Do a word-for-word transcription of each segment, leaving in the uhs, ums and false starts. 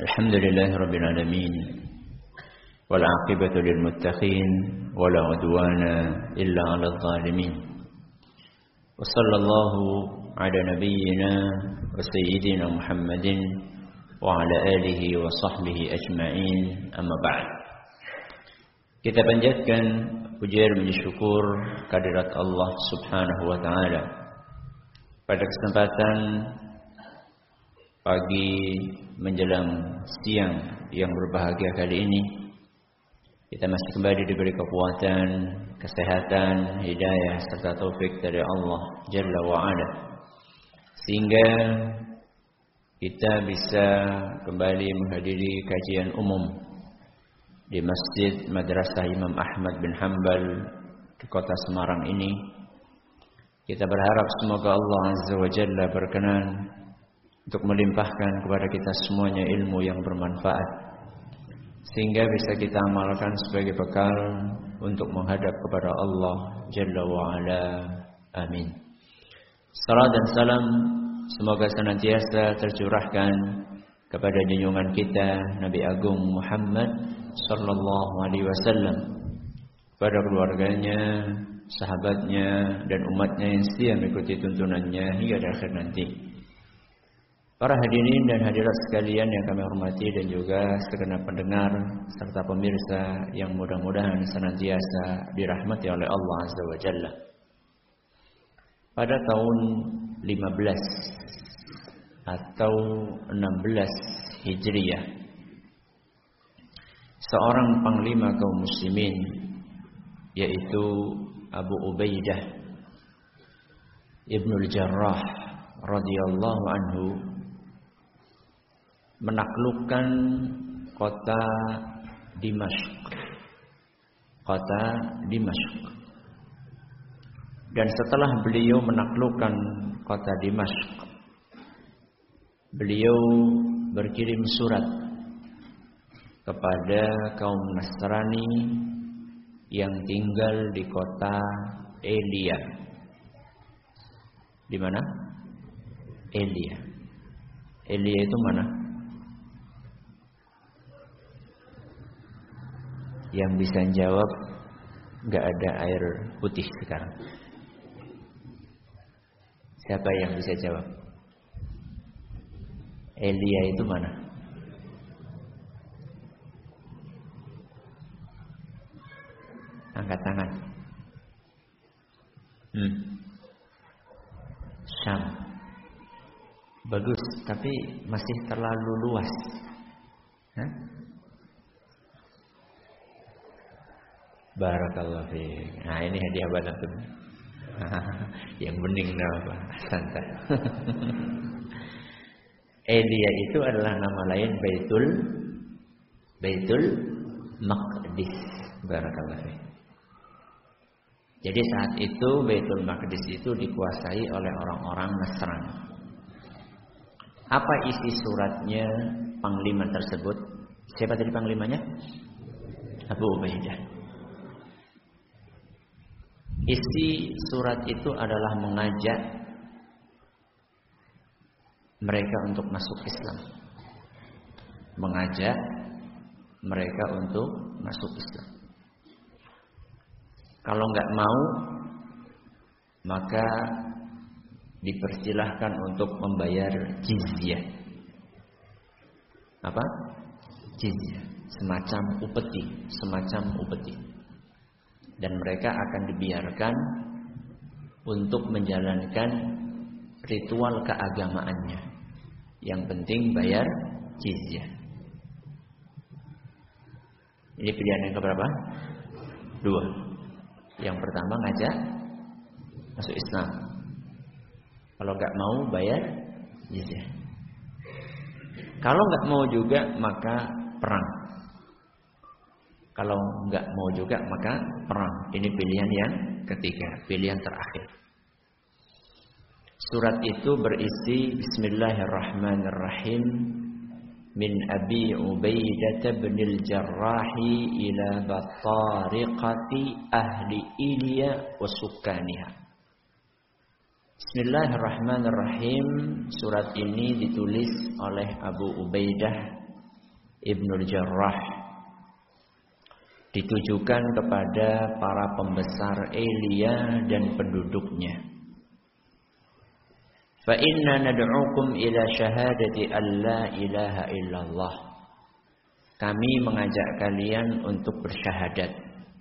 الحمد لله رب العالمين والعاقبة للمتقين ولا عدوان إلا على الظالمين وصلى الله على نبينا وسيدنا محمد وعلى آله وصحبه أجمعين أما بعد. Kita panjatkan pujian dan syukur kehadirat Allah Subhanahu wa taala. Pada kesempatan pagi menjelang siang yang berbahagia kali ini, kita masih kembali diberi kekuatan, kesehatan, hidayah serta taufik dari Allah Jalla wa Ala, sehingga kita bisa kembali menghadiri kajian umum di Masjid Madrasah Imam Ahmad bin Hanbal di kota Semarang ini. Kita berharap semoga Allah Azza wa Jalla berkenan untuk melimpahkan kepada kita semuanya ilmu yang bermanfaat, sehingga bisa kita amalkan sebagai bekal untuk menghadap kepada Allah Jalla wa'ala. Amin. Salam dan salam semoga senantiasa tercurahkan kepada junjungan kita Nabi Agung Muhammad sallallahu alaihi wasallam, pada keluarganya, sahabatnya, dan umatnya yang setia mengikuti tuntunannya hingga akhir nanti. Para hadirin dan hadirat sekalian yang kami hormati, dan juga segenap pendengar serta pemirsa yang mudah-mudahan senantiasa dirahmati oleh Allah Azza wa Jalla. Pada tahun lima belas atau enam belas Hijriah, seorang panglima kaum muslimin, yaitu Abu Ubaidah Ibnul Jarrah radhiyallahu anhu, menaklukkan kota Dimashq. Kota Dimashq. Dan setelah beliau menaklukkan kota Dimashq, beliau berkirim surat kepada kaum Nasrani yang tinggal di kota Elia. Di mana? Elia. Elia itu mana? Yang bisa jawab, nggak ada air putih sekarang. Siapa yang bisa jawab? Elia itu mana? Angkat tangan. Hmm. Syam. Bagus, tapi masih terlalu luas. Hah? Barakallahu fiik. Nah, ini hadiah buat antum. Yang bening apa? Santai. Elia itu adalah nama lain Baitul Baitul Maqdis. Barakallahu fiik. Jadi saat itu Baitul Maqdis itu dikuasai oleh orang-orang Nasrani. Apa isi suratnya panglima tersebut? Siapa tadi panglimanya? Abu Ubaidah. Isi surat itu adalah mengajak mereka untuk masuk Islam. Mengajak mereka untuk masuk Islam. Kalau nggak mau, maka dipersilahkan untuk membayar jizyah. Apa? Jizyah. Semacam upeti, semacam upeti. Dan mereka akan dibiarkan untuk menjalankan ritual keagamaannya. Yang penting bayar jizyah. Ini pilihan yang keberapa? Dua. Yang pertama ngajak masuk Islam. Kalau nggak mau bayar jizyah. Kalau nggak mau juga maka perang. Kalau nggak mau juga maka perang. Ini pilihan yang ketiga, pilihan terakhir. Surat itu berisi Bismillahirrahmanirrahim. Min Abi Ubaidah bin al-Jarrah ila batariqati ahli Ilya wa sukkaniha. Bismillahirrahmanirrahim. Surat ini ditulis oleh Abu Ubaidah Ibnul Jarrah, ditujukan kepada para pembesar Elia dan penduduknya. Fa inna nad'ukum ila syahadati an la ilaha illallah. Kami mengajak kalian untuk bersyahadat,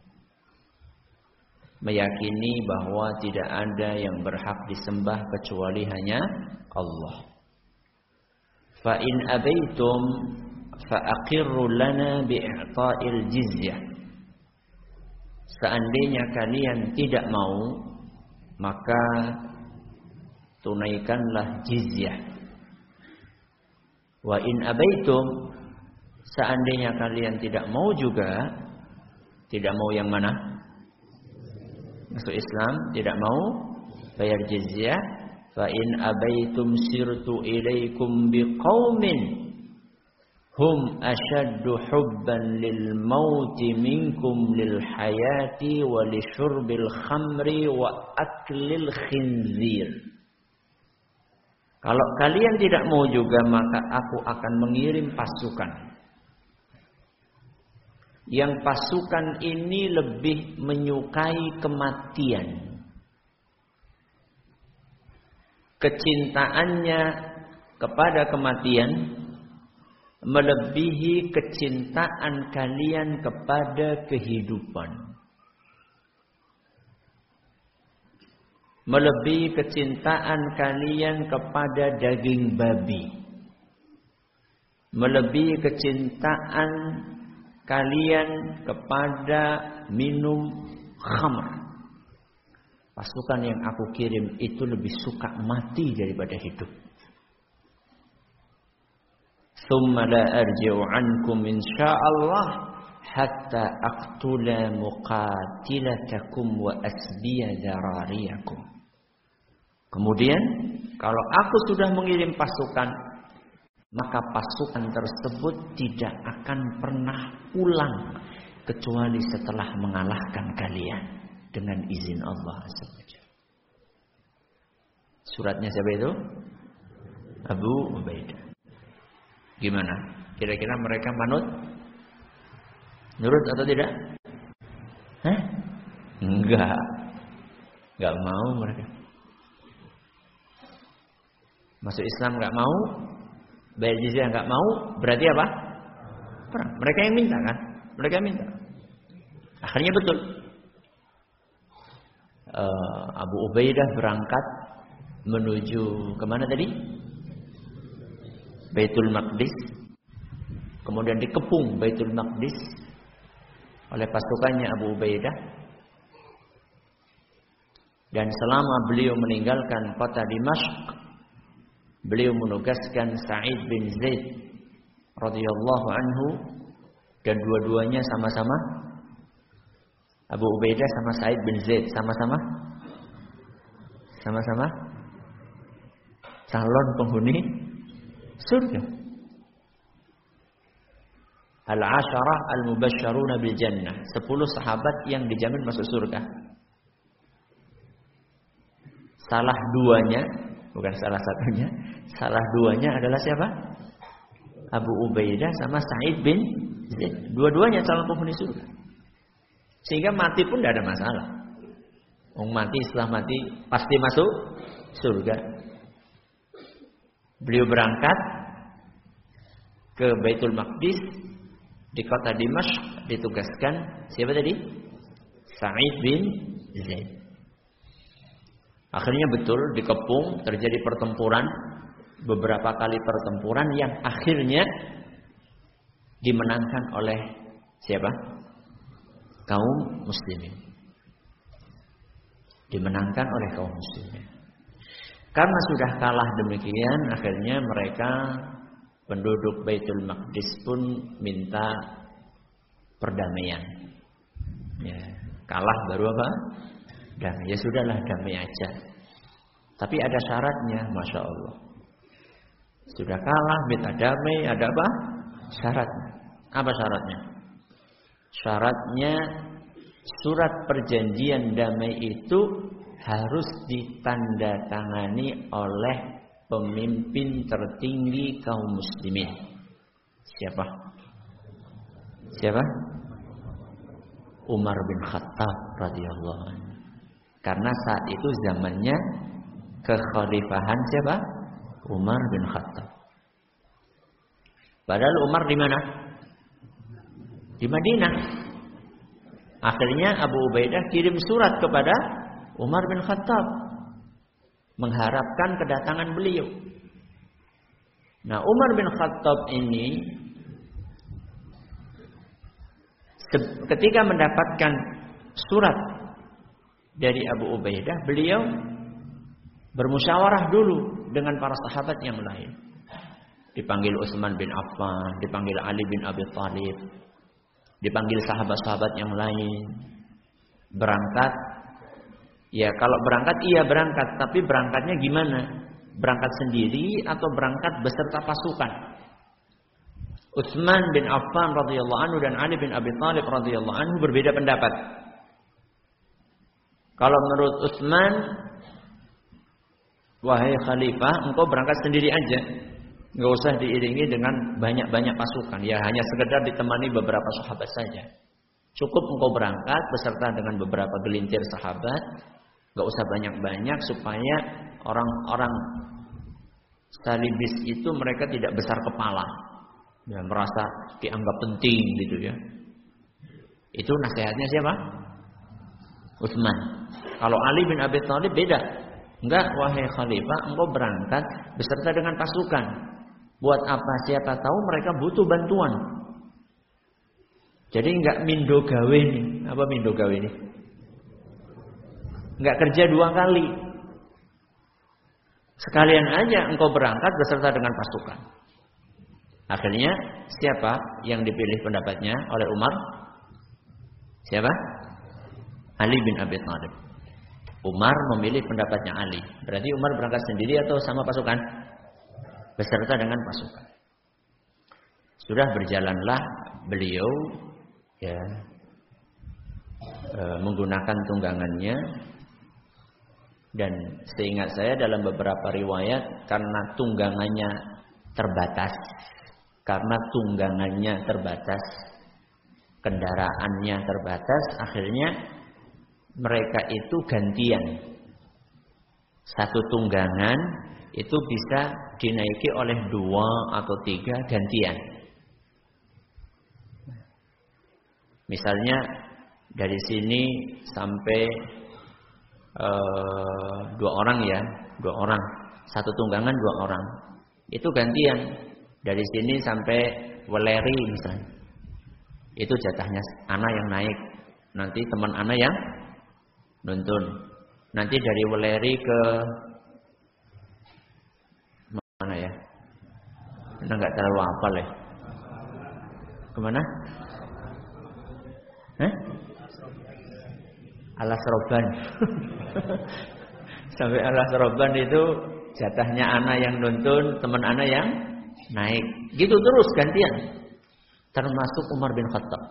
meyakini bahwa tidak ada yang berhak disembah kecuali hanya Allah. Fa in abaitum fa aqirru lana bi'ta'il jizyah. Seandainya kalian tidak mau, maka tunaikanlah jizyah. Wa in abaitum, seandainya kalian tidak mau juga, tidak mau yang mana? Masuk Islam, tidak mau bayar jizyah. Fa in abaitum sirtu ilaikum biqaumin hum ashaddu hubban lil mauti minkum lil hayati wa li syurbil khamri wa aklil khinzir. Kalau kalian tidak mau juga, maka aku akan mengirim pasukan. Yang pasukan ini lebih menyukai kematian. Kecintaannya kepada kematian melebihi kecintaan kalian kepada kehidupan. Melebihi kecintaan kalian kepada daging babi. Melebihi kecintaan kalian kepada minum khamr. Pasukan yang aku kirim itu lebih suka mati daripada hidup. Thumma la arji'u ankum insya'allah hatta aqtula muqatilatakum wa asbiya zarariyakum. Kemudian kalau aku sudah mengirim pasukan, maka pasukan tersebut tidak akan pernah pulang kecuali setelah mengalahkan kalian dengan izin Allah Subhanahu wa taala. Suratnya siapa itu? Abu Ubaidah. Gimana? Kira-kira mereka manut? Nurut atau tidak? Hah? Enggak. Enggak mau mereka. Masuk Islam enggak mau, bayar jizyah enggak mau, berarti apa? Perang. Mereka yang minta kan? Mereka yang minta. Akhirnya betul. Uh, Abu Ubaidah berangkat menuju kemana tadi? Baitul Maqdis. Kemudian dikepung Baitul Maqdis oleh pasukannya Abu Ubaidah. Dan selama beliau meninggalkan kota Dimashq, beliau menugaskan Sa'id bin Zaid radhiyallahu anhu, dan dua-duanya sama-sama, Abu Ubaidah sama Sa'id bin Zaid sama-sama sama-sama calon penghuni surga. Al-Asharah al-Mubasysyaruna bil Jannah, sepuluh sahabat yang dijamin masuk surga. Salah duanya, bukan salah satunya, salah duanya adalah siapa? Abu Ubaidah sama Sa'id bin Zaid. Dua-duanya calon penghuni surga. Sehingga mati pun tidak ada masalah. Orang mati setelah mati pasti masuk surga. Beliau berangkat ke Baitul Maqdis di kota Dimashq, ditugaskan siapa tadi? Sa'id bin Zaid. Akhirnya betul dikepung, terjadi pertempuran, beberapa kali pertempuran yang akhirnya dimenangkan oleh siapa? Kaum muslimin. Dimenangkan oleh kaum muslimin. Karena sudah kalah demikian, akhirnya mereka penduduk Baitul Maqdis pun minta perdamaian. Ya, kalah baru apa? Damai. Ya sudahlah, damai aja. Tapi ada syaratnya, masya Allah. Sudah kalah minta damai, ada apa? Syaratnya. Apa syaratnya? Syaratnya surat perjanjian damai itu harus ditandatangani oleh pemimpin tertinggi kaum muslimin. Siapa? Siapa? Umar bin Khattab radhiyallahu anhu. Karena saat itu zamannya kekhalifahan siapa? Umar bin Khattab. Padahal Umar di mana? Di Madinah. Akhirnya Abu Ubaidah kirim surat kepada Umar bin Khattab mengharapkan kedatangan beliau. Nah, Umar bin Khattab ini ketika mendapatkan surat dari Abu Ubaidah, beliau bermusyawarah dulu dengan para sahabat yang lain. Dipanggil Utsman bin Affan, dipanggil Ali bin Abi Thalib, dipanggil sahabat-sahabat yang lain. Berangkat, ya kalau berangkat iya berangkat, tapi berangkatnya gimana? Berangkat sendiri atau berangkat beserta pasukan? Utsman bin Affan radhiyallahu anhu dan Ali bin Abi Thalib radhiyallahu anhu berbeda pendapat. Kalau menurut Utsman, wahai khalifah, engkau berangkat sendiri aja, enggak usah diiringi dengan banyak-banyak pasukan. Ya hanya sekedar ditemani beberapa sahabat saja. Cukup engkau berangkat beserta dengan beberapa gelintir sahabat, enggak usah banyak-banyak supaya orang-orang salibis itu mereka tidak besar kepala. Ya, merasa dianggap penting gitu ya. Itu nasihatnya siapa? Utsman. Kalau Ali bin Abi Thalib beda. Enggak, wahai khalifah, engkau berangkat beserta dengan pasukan. Buat apa? Siapa tahu mereka butuh bantuan. Jadi enggak mindo gawe nih. Apa mindo gawe nih? Enggak kerja dua kali. Sekalian aja engkau berangkat beserta dengan pasukan. Akhirnya siapa yang dipilih pendapatnya oleh Umar? Siapa? Ali bin Abi Thalib. Umar memilih pendapatnya Ali. Berarti Umar berangkat sendiri atau sama pasukan? Beserta dengan pasukan. Sudah berjalanlah beliau ya e, menggunakan tunggangannya, dan seingat saya dalam beberapa riwayat karena tunggangannya terbatas, karena tunggangannya terbatas, kendaraannya terbatas, akhirnya mereka itu gantian. Satu tunggangan itu bisa dinaiki oleh dua atau tiga gantian. Misalnya dari sini sampai uh, dua orang ya, dua orang, satu tunggangan dua orang, itu gantian. Dari sini sampai Weleri misalnya, itu jatahnya ana yang naik, nanti teman ana yang nuntun. Nanti dari Weleri ke mana ya? Anda nggak terlalu hafal ya. Kemana? Hah? Alasroban. Sampai Alasroban itu jatahnya ana yang nuntun, teman ana yang naik. Gitu terus gantian. Termasuk Umar bin Khattab.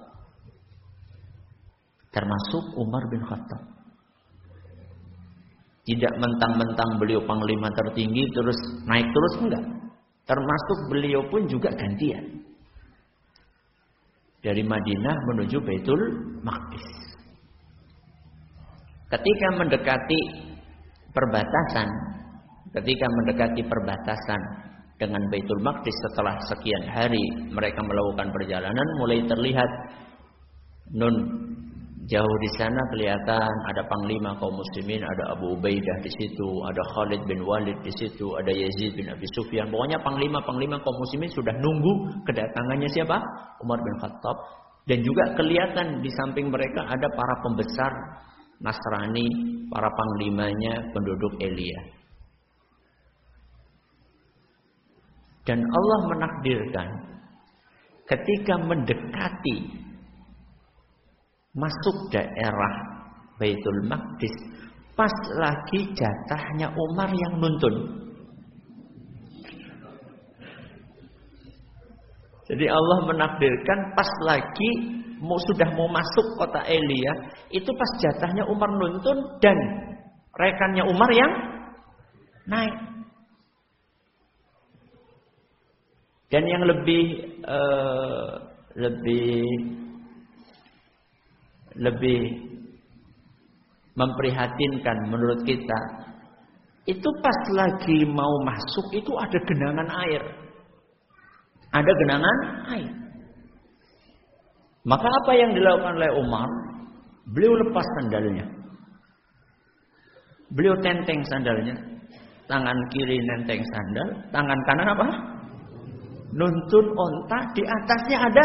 Termasuk Umar bin Khattab. Tidak mentang-mentang beliau panglima tertinggi terus naik terus, enggak. Termasuk beliau pun juga gantian. Dari Madinah menuju Baitul Maqdis. Ketika mendekati perbatasan, ketika mendekati perbatasan dengan Baitul Maqdis, setelah sekian hari mereka melakukan perjalanan, mulai terlihat nun jauh di sana kelihatan ada panglima kaum muslimin, ada Abu Ubaidah di situ, ada Khalid bin Walid di situ, ada Yazid bin Abi Sufyan. Pokoknya panglima-panglima kaum muslimin sudah nunggu kedatangannya siapa? Umar bin Khattab. Dan juga kelihatan di samping mereka ada para pembesar Nasrani, para panglimanya penduduk Elia. Dan Allah menakdirkan ketika mendekati masuk daerah Baitul Maqdis, pas lagi jatahnya Umar yang nuntun. Jadi Allah menakdirkan pas lagi mau sudah mau masuk kota Elia, itu pas jatahnya Umar nuntun dan rekannya Umar yang naik. Dan yang lebih uh, lebih lebih memprihatinkan menurut kita, itu pas lagi mau masuk itu ada genangan air. Ada genangan air. Maka apa yang dilakukan oleh Umar? Beliau lepas sandalnya. Beliau tenteng sandalnya. Tangan kiri nenteng sandal, tangan kanan apa? Nuntun onta, di atasnya ada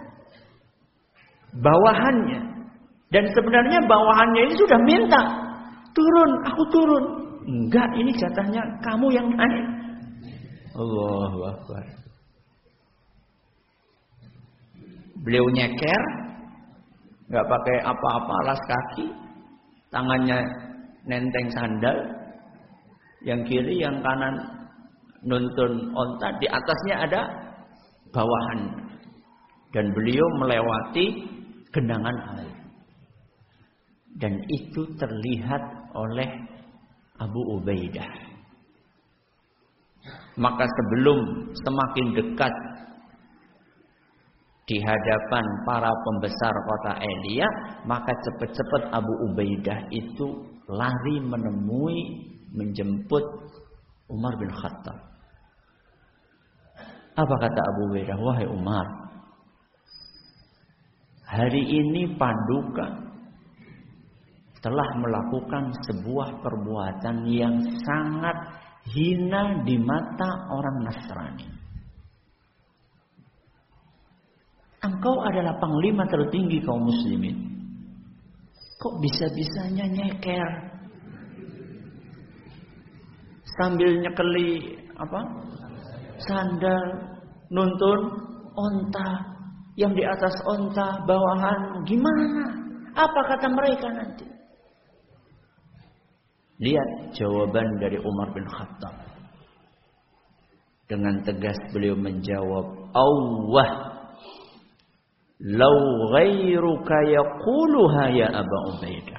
bawahannya. Dan sebenarnya bawahannya ini sudah minta, turun, aku turun. Enggak, ini jatahnya kamu yang naik. Allahu Akbar. Beliau nyeker, enggak pakai apa-apa, alas kaki, tangannya nenteng sandal, yang kiri, yang kanan nuntun onta, di atasnya ada bawahan. Dan beliau melewati genangan air. Dan itu terlihat oleh Abu Ubaidah. Maka sebelum semakin dekat di hadapan para pembesar kota Elia, maka cepat-cepat Abu Ubaidah itu lari menemui, menjemput Umar bin Khattab. Apa kata Abu Ubaidah? Wahai Umar, hari ini Paduka telah melakukan sebuah perbuatan yang sangat hina di mata orang Nasrani. Engkau adalah panglima tertinggi kaum muslimin. Kok bisa-bisanya nyeker sambil nyekeli apa? Sandal, nuntun onta, yang di atas onta bawahan gimana? Apa kata mereka nanti? Lihat jawaban dari Umar bin Khattab. Dengan tegas beliau menjawab, "Awwah, law ghairuka yaquluha ya Abu Ubaidah."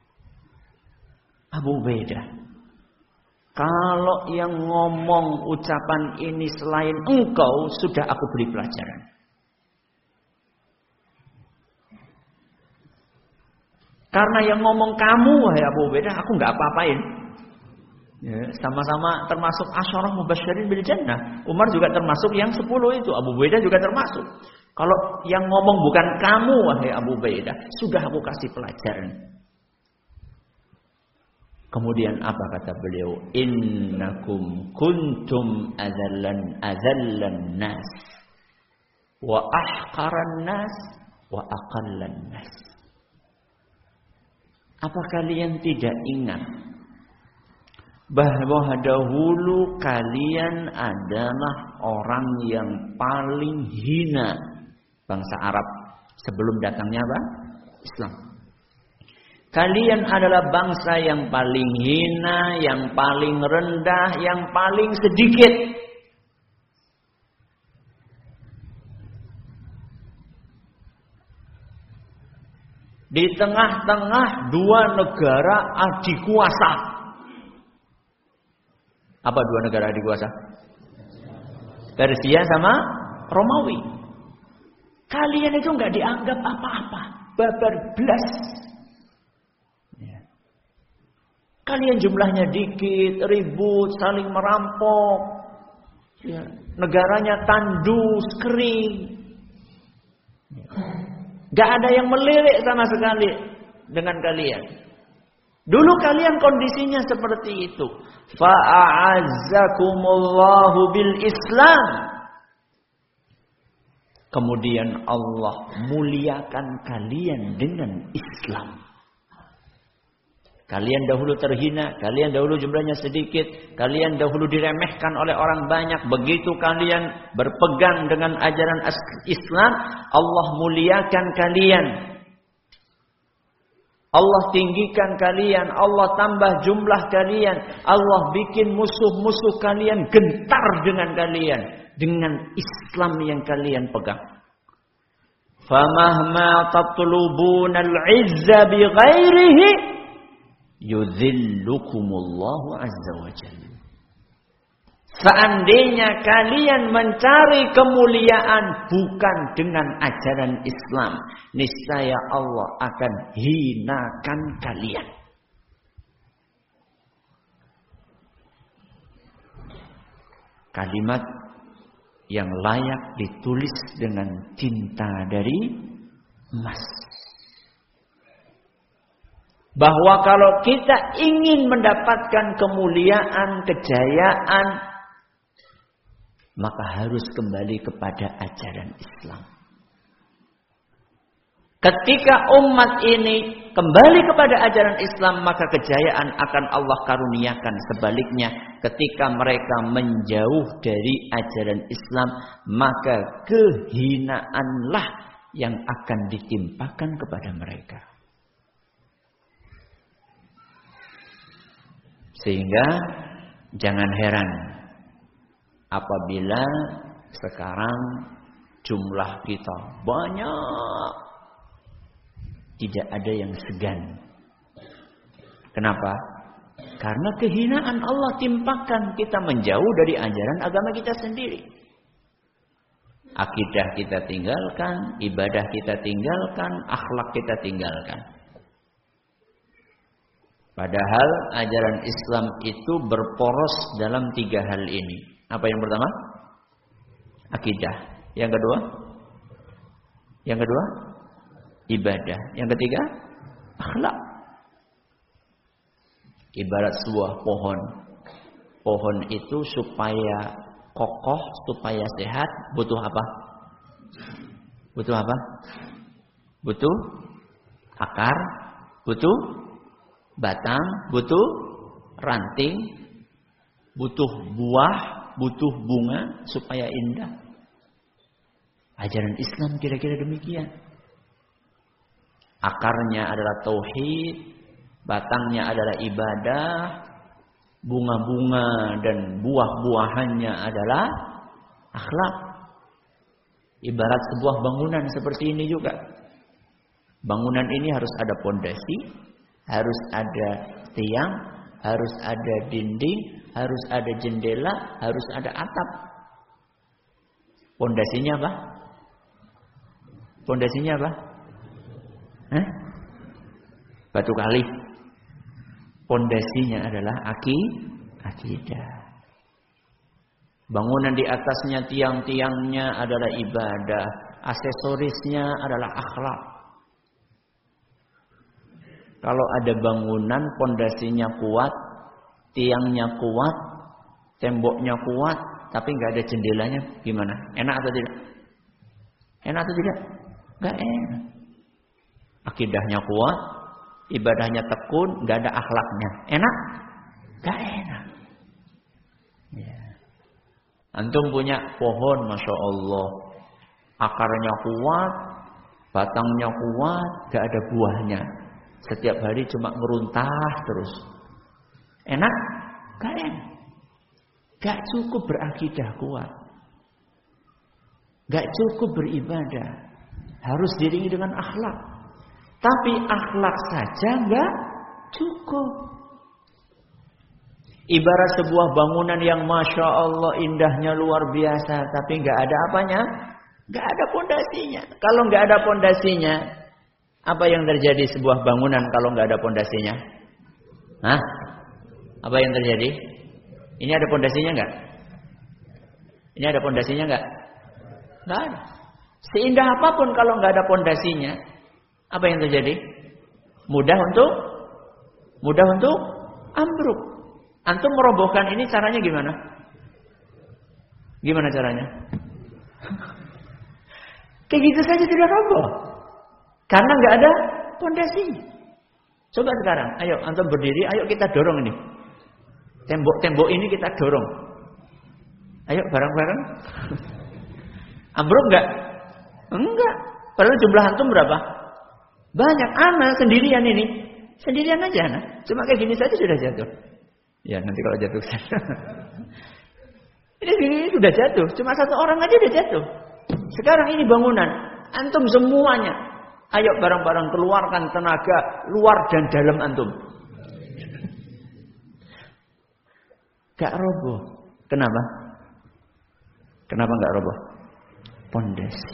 Abu Ubaidah, kalau yang ngomong ucapan ini selain engkau, sudah aku beri pelajaran. Karena yang ngomong kamu, wahai Abu Ubaidah, aku nggak apa-apain. Ya, sama-sama termasuk asyarah mubasysyirin bil jannah. Umar juga termasuk yang sepuluh itu. Abu Ubaidah juga termasuk. Kalau yang ngomong bukan kamu, wahai Abu Ubaidah, sudah aku kasih pelajaran. Kemudian apa kata beliau? Innakum kuntum azallan azallan nas wa ahqaran nas wa aqallan nas. Apa kalian tidak ingat bahwa dahulu kalian adalah orang yang paling hina bangsa Arab sebelum datangnya apa? Islam. Kalian adalah bangsa yang paling hina, yang paling rendah, yang paling sedikit. Di tengah-tengah dua negara adikuasa. Apa dua negara adikuasa? Persia sama Romawi. Kalian itu nggak dianggap apa-apa, babar belas. Kalian jumlahnya dikit, ribut, saling merampok. Ya. Negaranya tandus, kering. Gak ada yang melirik sama sekali dengan kalian. Dulu kalian kondisinya seperti itu. Fa'azzakumullahu bil Islam. Kemudian Allah muliakan kalian dengan Islam. Kalian dahulu terhina, kalian dahulu jumlahnya sedikit, kalian dahulu diremehkan oleh orang banyak. Begitu kalian berpegang dengan ajaran Islam, Allah muliakan kalian. Allah tinggikan kalian, Allah tambah jumlah kalian. Allah bikin musuh-musuh kalian gentar dengan kalian, dengan Islam yang kalian pegang. Famahma tatlubuna al-'izza bi ghairihi yudhillukumullahu azza wa jalla. Seandainya kalian mencari kemuliaan bukan dengan ajaran Islam, niscaya Allah akan hinakan kalian. Kalimat yang layak ditulis dengan cinta dari emas. Bahwa kalau kita ingin mendapatkan kemuliaan, kejayaan, maka harus kembali kepada ajaran Islam. Ketika umat ini kembali kepada ajaran Islam, maka kejayaan akan Allah karuniakan. Sebaliknya, ketika mereka menjauh dari ajaran Islam, maka kehinaanlah yang akan ditimpakan kepada mereka. Sehingga jangan heran apabila sekarang jumlah kita banyak, tidak ada yang segan. Kenapa? Karena kehinaan Allah timpakan, kita menjauh dari ajaran agama kita sendiri. Akidah kita tinggalkan, ibadah kita tinggalkan, akhlak kita tinggalkan. Padahal ajaran Islam itu berporos dalam tiga hal ini. Apa yang pertama? Akidah. Yang kedua? Yang kedua? Ibadah. Yang ketiga? Akhlak. Ibarat sebuah pohon. Pohon itu supaya kokoh, supaya sehat, butuh apa? Butuh apa? Butuh akar, butuh batang, butuh ranting, butuh buah, butuh bunga supaya indah. Ajaran Islam kira-kira demikian. Akarnya adalah tauhid, batangnya adalah ibadah, bunga-bunga dan buah-buahannya adalah akhlak. Ibarat sebuah bangunan seperti ini juga. Bangunan ini harus ada pondasi, harus ada tiang, harus ada dinding, harus ada jendela, harus ada atap. Pondasinya apa? Pondasinya apa? Hah? Batu kali. Pondasinya adalah aki, akidah. Bangunan di atasnya, tiang-tiangnya adalah ibadah, aksesorisnya adalah akhlak. Kalau ada bangunan pondasinya kuat, tiangnya kuat, temboknya kuat, tapi nggak ada jendelanya, gimana? Enak atau tidak? Enak atau tidak? Nggak enak. Akidahnya kuat, ibadahnya tekun, nggak ada akhlaknya. Enak? Nggak enak. Ya. Antum punya pohon, masya Allah, akarnya kuat, batangnya kuat, nggak ada buahnya. Setiap hari cuma ngeruntah terus. Enak? Gak enak. Gak cukup berakidah kuat. Gak cukup beribadah. Harus diiringi dengan akhlak. Tapi akhlak saja gak cukup. Ibarat sebuah bangunan yang masya Allah indahnya luar biasa, tapi gak ada apanya? Gak ada pondasinya. Kalau gak ada pondasinya, apa yang terjadi sebuah bangunan kalau nggak ada pondasinya? Hah? Apa yang terjadi? Ini ada pondasinya nggak? Ini ada pondasinya nggak? Nggak ada. Seindah apapun kalau nggak ada pondasinya, apa yang terjadi? Mudah untuk, mudah untuk ambruk. Antum merobohkan ini caranya gimana? Gimana caranya? Kayak gitu saja tidak roboh. Karena nggak ada pondasinya. Coba sekarang, ayo antum berdiri, ayo kita dorong ini. Tembok-tembok ini kita dorong. Ayo bareng-bareng. Ambruk nggak? Enggak. Padahal jumlah antum berapa? Banyak. Ana sendirian ini. Sendirian aja ana. Cuma kayak gini saja sudah jatuh. Ya nanti kalau jatuh ini, ini sudah jatuh. Cuma satu orang aja udah jatuh. Sekarang ini bangunan. Antum semuanya. Ayo barang-barang keluarkan tenaga luar dan dalam antum. Gak roboh. Kenapa? Kenapa enggak roboh? Pondasi.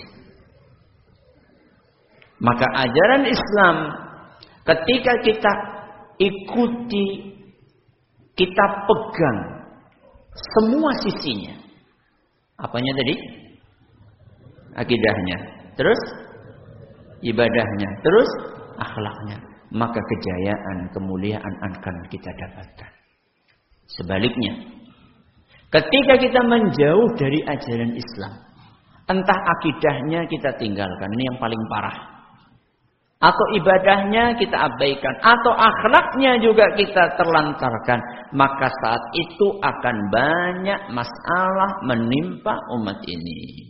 Maka ajaran Islam ketika kita ikuti, kita pegang semua sisinya. Apanya tadi? Akidahnya. Terus ibadahnya. Terus akhlaknya. Maka kejayaan, kemuliaan akan kita dapatkan. Sebaliknya, ketika kita menjauh dari ajaran Islam, entah akidahnya kita tinggalkan, ini yang paling parah. Atau ibadahnya kita abaikan, atau akhlaknya juga kita terlantarkan, maka saat itu akan banyak masalah menimpa umat ini.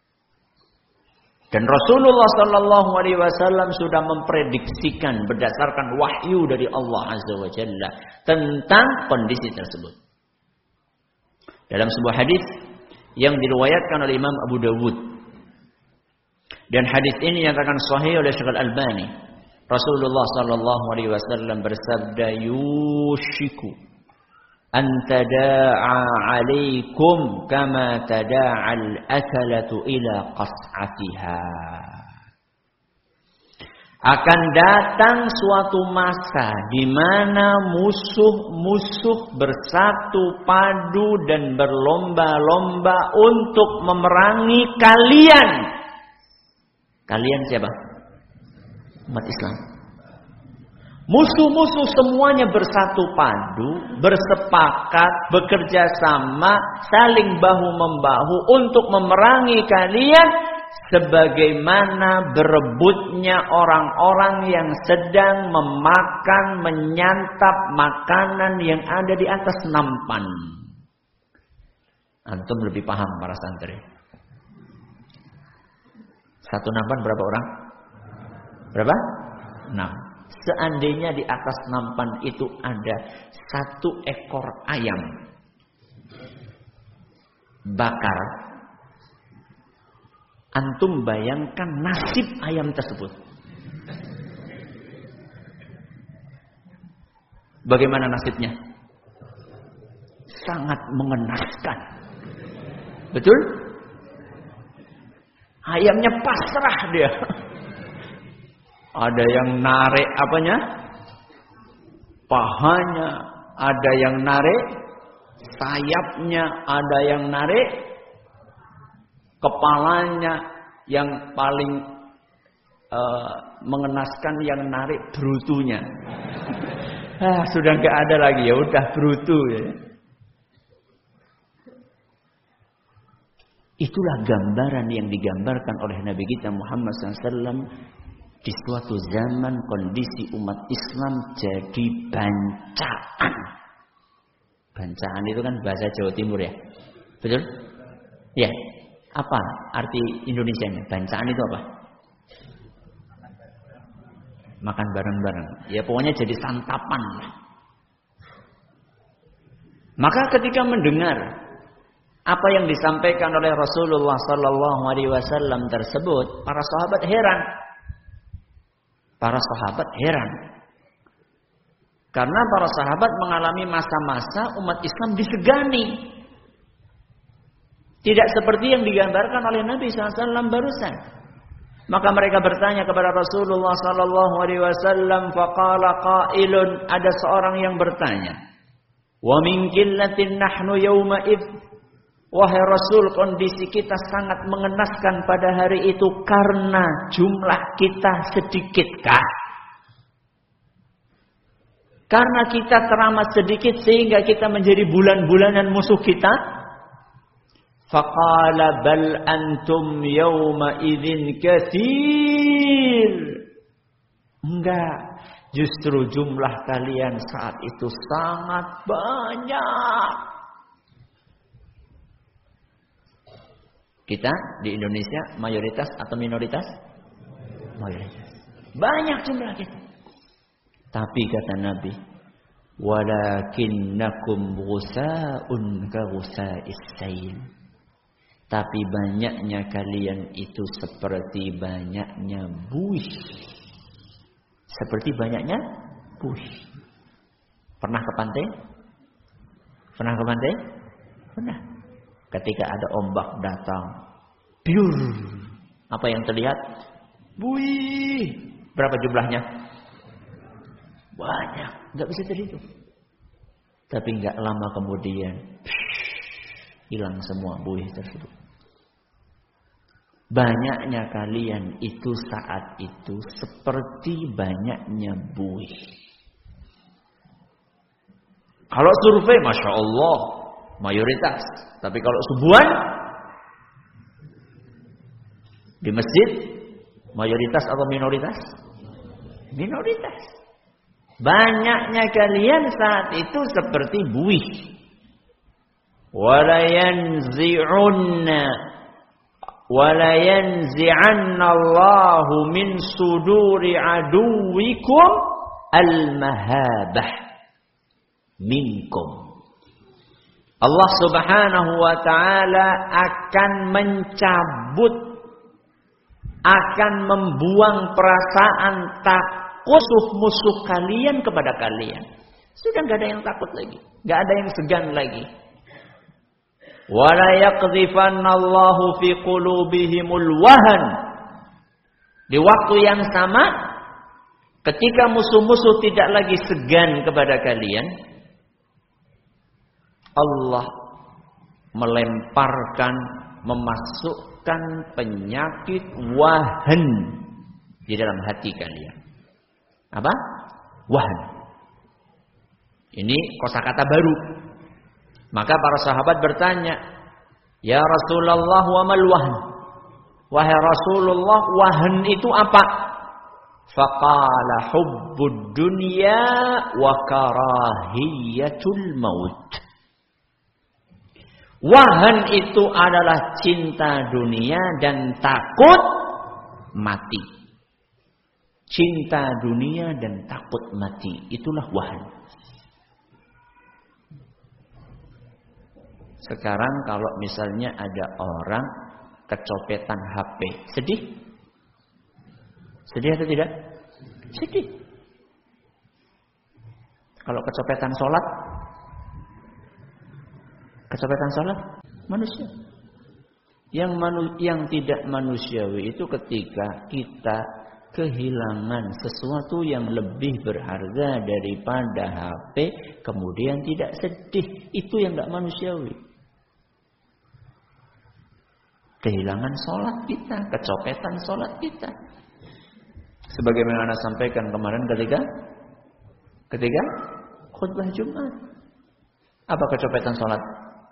Dan Rasulullah Sallallahu Alaihi Wasallam sudah memprediksikan berdasarkan wahyu dari Allah Azza wa Jalla tentang kondisi tersebut. Dalam sebuah hadis yang diriwayatkan oleh Imam Abu Dawud, dan hadis ini nyatakan sahih oleh Syekh Al-Albani. Rasulullah sallallahu alaihi wasallam bersabda, "Yushiku an tada'a 'alaikum kama tada'al akalatu ila qas'atiha." Akan datang suatu masa di mana musuh-musuh bersatu padu dan berlomba-lomba untuk memerangi kalian. Kalian siapa? Umat Islam. Musuh-musuh semuanya bersatu padu, bersepakat, bekerja sama, saling bahu-membahu untuk memerangi kalian, sebagaimana berebutnya orang-orang yang sedang memakan, menyantap makanan yang ada di atas nampan. Antum lebih paham para santri. Satu nampan berapa orang? Berapa? Enam. Seandainya di atas nampan itu ada satu ekor ayam bakar, antum bayangkan nasib ayam tersebut. Bagaimana nasibnya? Sangat mengenaskan. Betul? Ayamnya pasrah dia. Ada yang narik apanya? Pahanya, ada yang narik sayapnya, ada yang narik kepalanya, yang paling uh, mengenaskan yang narik brutunya. Ah, sudah nggak ada lagi, ya udah brutu ya. Itulah gambaran yang digambarkan oleh Nabi kita Muhammad shallallahu alaihi wasallam di suatu zaman kondisi umat Islam jadi bancaan. Bancaan itu kan bahasa Jawa Timur ya, betul? Ya. Apa arti Indonesianya? Bancaan itu apa? Makan bareng-bareng. Ya pokoknya jadi santapan. Maka ketika mendengar apa yang disampaikan oleh Rasulullah Sallallahu Alaihi Wasallam tersebut, para sahabat heran. Para sahabat heran. Karena para sahabat mengalami masa-masa umat Islam disegani. Tidak seperti yang digambarkan oleh Nabi shallallahu alaihi wasallam barusan. Maka mereka bertanya kepada Rasulullah Sallallahu Alaihi Wasallam. Faqala qailun, ada seorang yang bertanya, wa min qillatin nahnu yawma id. Wahai Rasul, kondisi kita sangat mengenaskan pada hari itu karena jumlah kita sedikitkah? Karena kita teramat sedikit sehingga kita menjadi bulan-bulanan musuh kita? Faqala bal antum yawma idzin katsir. Enggak, justru jumlah kalian saat itu sangat banyak. Kita di Indonesia mayoritas atau minoritas? Mayoritas. Banyak jumlah kita. Tapi kata Nabi, walakinnakum ghusa'un ka ghusa'is sayl. Tapi banyaknya kalian itu seperti banyaknya buih. Seperti banyaknya buih. Pernah ke pantai? Pernah ke pantai? Pernah. Ketika ada ombak datang, biur. Apa yang terlihat? Buih. Berapa jumlahnya? Banyak, nggak bisa terhitung. Tapi nggak lama kemudian, hilang semua buih tersebut. Banyaknya kalian itu saat itu seperti banyaknya buih. Kalau survei, Masya Allah, mayoritas. Tapi kalau subuhan, di masjid, mayoritas atau minoritas? Minoritas. Banyaknya kalian saat itu seperti buih. Wala yanzi'unna wala yanzi'anna Allahu min suduri aduwikum al-mahabah minkum. Allah Subhanahu wa taala akan mencabut, akan membuang perasaan takut musuh-musuh kalian kepada kalian. Sudah enggak ada yang takut lagi, enggak ada yang segan lagi. Wala yaqdhifanallahu fi qulubihimul wahan. Di waktu yang sama, ketika musuh-musuh tidak lagi segan kepada kalian, Allah melemparkan, memasukkan penyakit wahan di dalam hati kalian. Apa? Wahan. Ini kosakata baru. Maka para sahabat bertanya, "Ya Rasulullah, wa mal wahan?" Wahai Rasulullah, wahan itu apa? Faqala hubbud dunya wa karahiyatul maut. Wahan itu adalah cinta dunia dan takut mati. Cinta dunia dan takut mati, itulah wahan. Sekarang kalau misalnya ada orang kecopetan H P, sedih? Sedih atau tidak? Sedih. Kalau kecopetan sholat? Kecopetan sholat? Manusia. Yang manu, yang tidak manusiawi itu ketika kita kehilangan sesuatu yang lebih berharga daripada H P, kemudian tidak sedih. Itu yang tidak manusiawi. Kehilangan sholat kita, kecopetan sholat kita. Sebagaimana Anda sampaikan kemarin ketika ketika khutbah Jumat. Apa kecopetan sholat?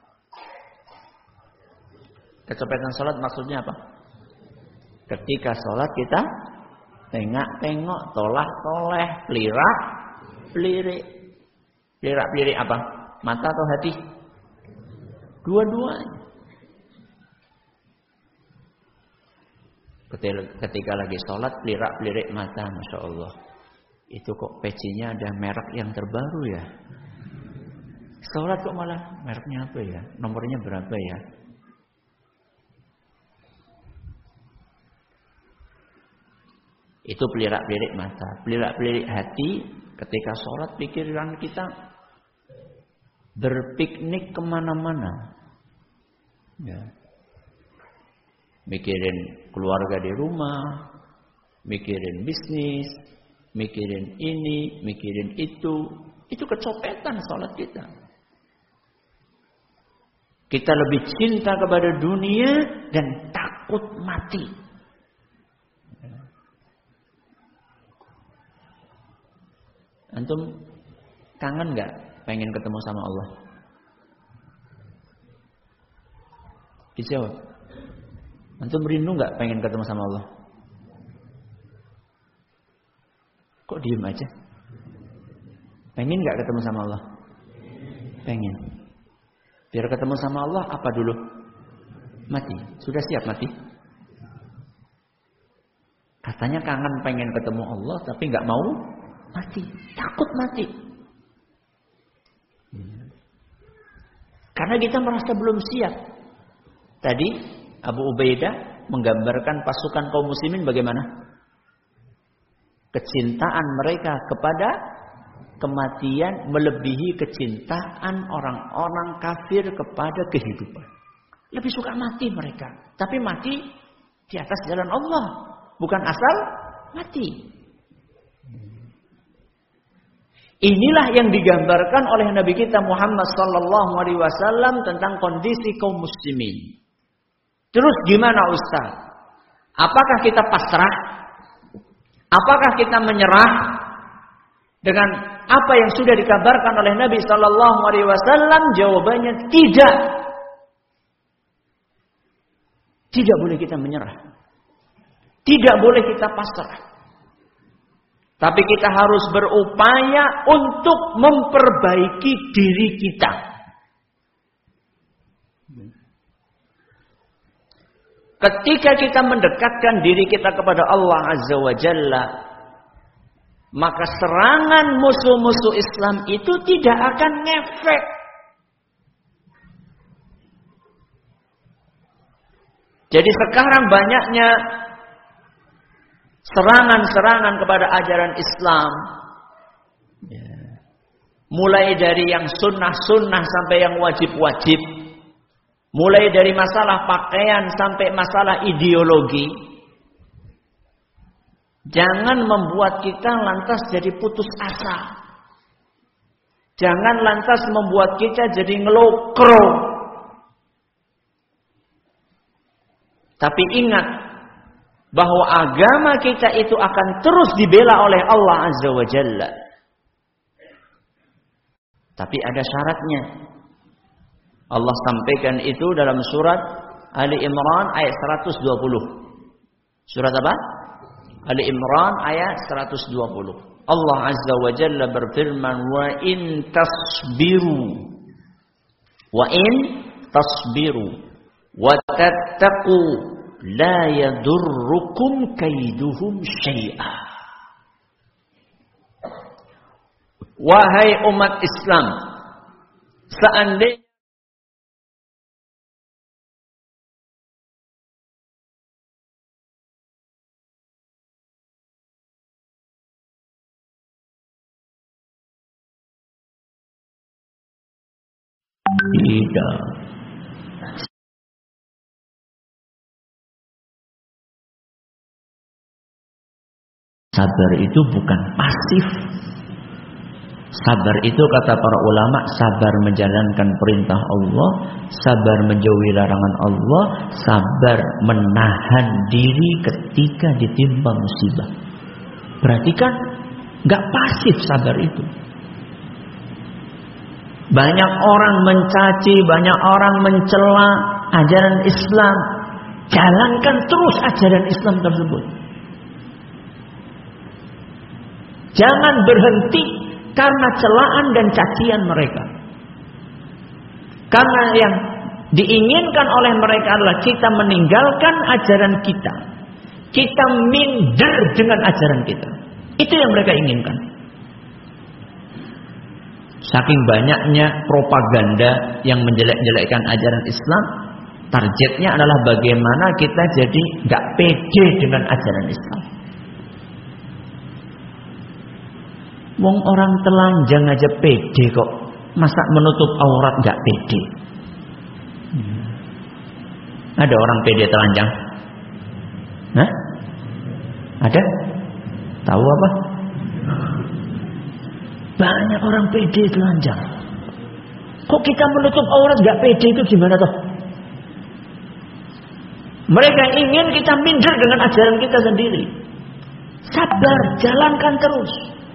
Kecopetan sholat maksudnya apa? Ketika sholat kita tengok-tengok, tolak-toleh, pelirak, pelirik. Pelirak-pelirik apa? Mata atau hati? Dua-duanya. Ketika lagi sholat, pelirak-pelirik mata, Masya Allah. Itu kok pecinya ada merek yang terbaru ya? Sholat kok malah mereknya apa ya? Nomornya berapa ya? Itu pelirak-pelirik mata. Pelirak-pelirik hati, ketika sholat pikiran kita berpiknik kemana-mana. Ya. Mikirin keluarga di rumah, mikirin bisnis, mikirin ini, mikirin itu. Itu kecopetan sholat kita. Kita lebih cinta kepada dunia dan takut mati. Antum kangen gak pengen ketemu sama Allah? Dijawab. Antum rindu gak pengen ketemu sama Allah? Kok diem aja? Pengen gak ketemu sama Allah? Pengen. Biar ketemu sama Allah apa dulu? Mati. Sudah siap mati? Katanya kangen pengen ketemu Allah tapi gak mau mati. Takut mati. Karena kita merasa belum siap. Tadi Abu Ubaidah menggambarkan pasukan kaum muslimin bagaimana? Kecintaan mereka kepada kematian melebihi kecintaan orang-orang kafir kepada kehidupan. Lebih suka mati mereka. Tapi mati di atas jalan Allah. Bukan asal mati. Inilah yang digambarkan oleh Nabi kita Muhammad sallallahu alaihi wasallam tentang kondisi kaum muslimin. Terus gimana Ustaz? Apakah kita pasrah? Apakah kita menyerah dengan apa yang sudah dikabarkan oleh Nabi sallallahu alaihi wasallam? Jawabannya tidak. Tidak boleh kita menyerah. Tidak boleh kita pasrah. Tapi kita harus berupaya untuk memperbaiki diri kita. Ketika kita mendekatkan diri kita kepada Allah Azza wa Jalla, maka serangan musuh-musuh Islam itu tidak akan ngefek. Jadi sekarang banyaknya serangan-serangan kepada ajaran Islam. Mulai dari yang sunnah-sunnah sampai yang wajib-wajib. Mulai dari masalah pakaian sampai masalah ideologi. Jangan membuat kita lantas jadi putus asa. Jangan lantas membuat kita jadi ngelokro. Tapi ingat bahwa agama kita itu akan terus dibela oleh Allah Azza wa Jalla. Tapi ada syaratnya. Allah sampaikan itu dalam surat Ali Imran ayat seratus dua puluh. Surat apa? Ali Imran ayat seratus dua puluh. Allah Azza wa Jalla berfirman, "Wa in tasbiru wa in tasbiru wa tattaqu la yadurrukum kaiduhum syai'a." Wahai umat Islam, seandainya tidak. Sabar itu bukan pasif. Sabar itu kata para ulama, sabar menjalankan perintah Allah, sabar menjauhi larangan Allah, sabar menahan diri ketika ditimpa musibah. Berarti kan nggak pasif sabar itu. Banyak orang mencaci, banyak orang mencela ajaran Islam. Jalankan terus ajaran Islam tersebut. Jangan berhenti karena celaan dan cacian mereka. Karena yang diinginkan oleh mereka adalah kita meninggalkan ajaran kita. Kita minder dengan ajaran kita. Itu yang mereka inginkan. Saking banyaknya propaganda yang menjelek-jelekkan ajaran Islam, targetnya adalah bagaimana kita jadi gak pede dengan ajaran Islam. Wong orang telanjang aja pede kok, masa menutup aurat gak pede? Hmm. Ada orang pede telanjang? Hah? Ada? Tahu apa? Banyak orang pede telanjang. Kok kita menutup aurat gak pede itu gimana toh? Mereka ingin kita minder dengan ajaran kita sendiri. Sabar, jalankan terus.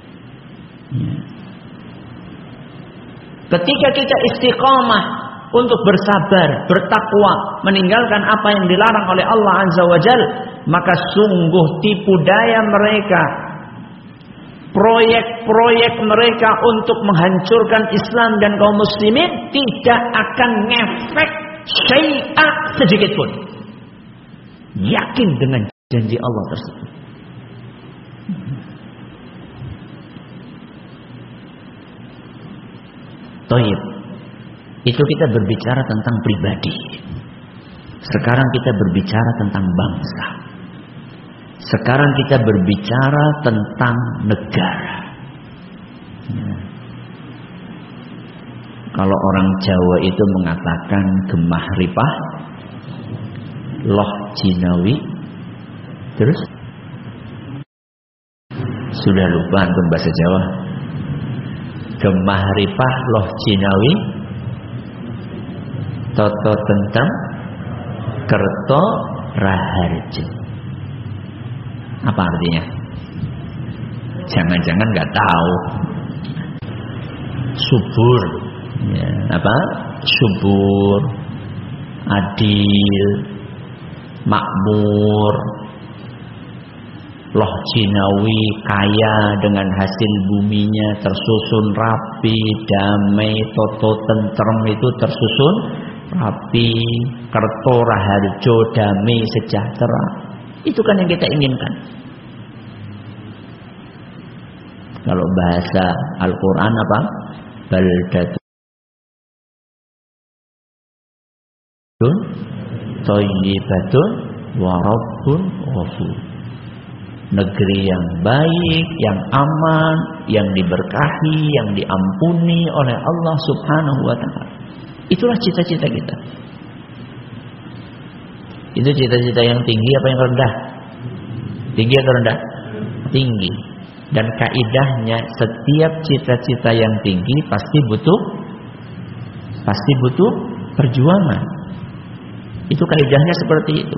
Ketika kita istiqamah untuk bersabar, bertakwa, meninggalkan apa yang dilarang oleh Allah Azza wa Jalla, maka sungguh tipu daya mereka, proyek-proyek mereka untuk menghancurkan Islam dan kaum muslimin tidak akan ngefek syai'a sedikit pun. Yakin dengan janji Allah tersebut. Toib. Itu kita berbicara tentang pribadi. Sekarang kita berbicara tentang bangsa. Sekarang kita berbicara tentang negara. Kalau orang Jawa itu mengatakan gemah ripah, loh jinawi, terus sudah lupa antum bahasa Jawa. Gemah ripah loh jinawi, toto tentrem, kerto raharjo. Apa artinya? Jangan-jangan nggak tahu. Subur, ya, apa? Subur, adil, makmur. Loh jinawi kaya dengan hasil buminya, tersusun rapi, damai, toto tentrem itu tersusun rapi, kerto raharjo, damai, sejahtera. Itu kan yang kita inginkan. Kalau bahasa Al-Quran apa? Baldatun thayyibatun wa rabbun ghafur. Negeri yang baik, yang aman, yang diberkahi, yang diampuni oleh Allah Subhanahu wa ta'ala. Itulah cita-cita kita. Itu cita-cita yang tinggi apa yang rendah? Tinggi atau rendah? Tinggi. Dan kaidahnya setiap cita-cita yang tinggi pasti butuh pasti butuh perjuangan. Itu kaidahnya seperti itu.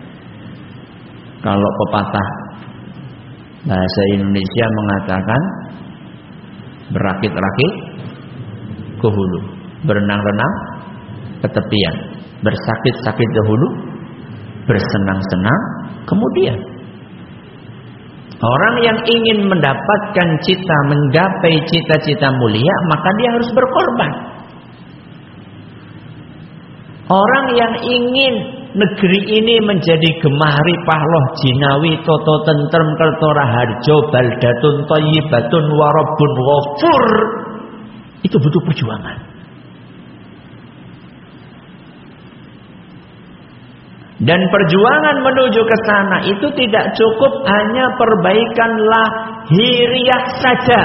Kalau pepatah bahasa Indonesia mengatakan berakit-rakit ke hulu, berenang-renang ke tepian, bersakit-sakit dahulu, bersenang-senang kemudian. Orang yang ingin mendapatkan cita, menggapai cita-cita mulia, maka dia harus berkorban. Orang yang ingin negeri ini menjadi gemah ripah loh jinawi, toto tentrem, kerto raharjo, baldatun thayyibatun wa rabbun ghafur, itu butuh perjuangan. Dan perjuangan menuju ke sana itu tidak cukup hanya perbaikan lahiriah saja.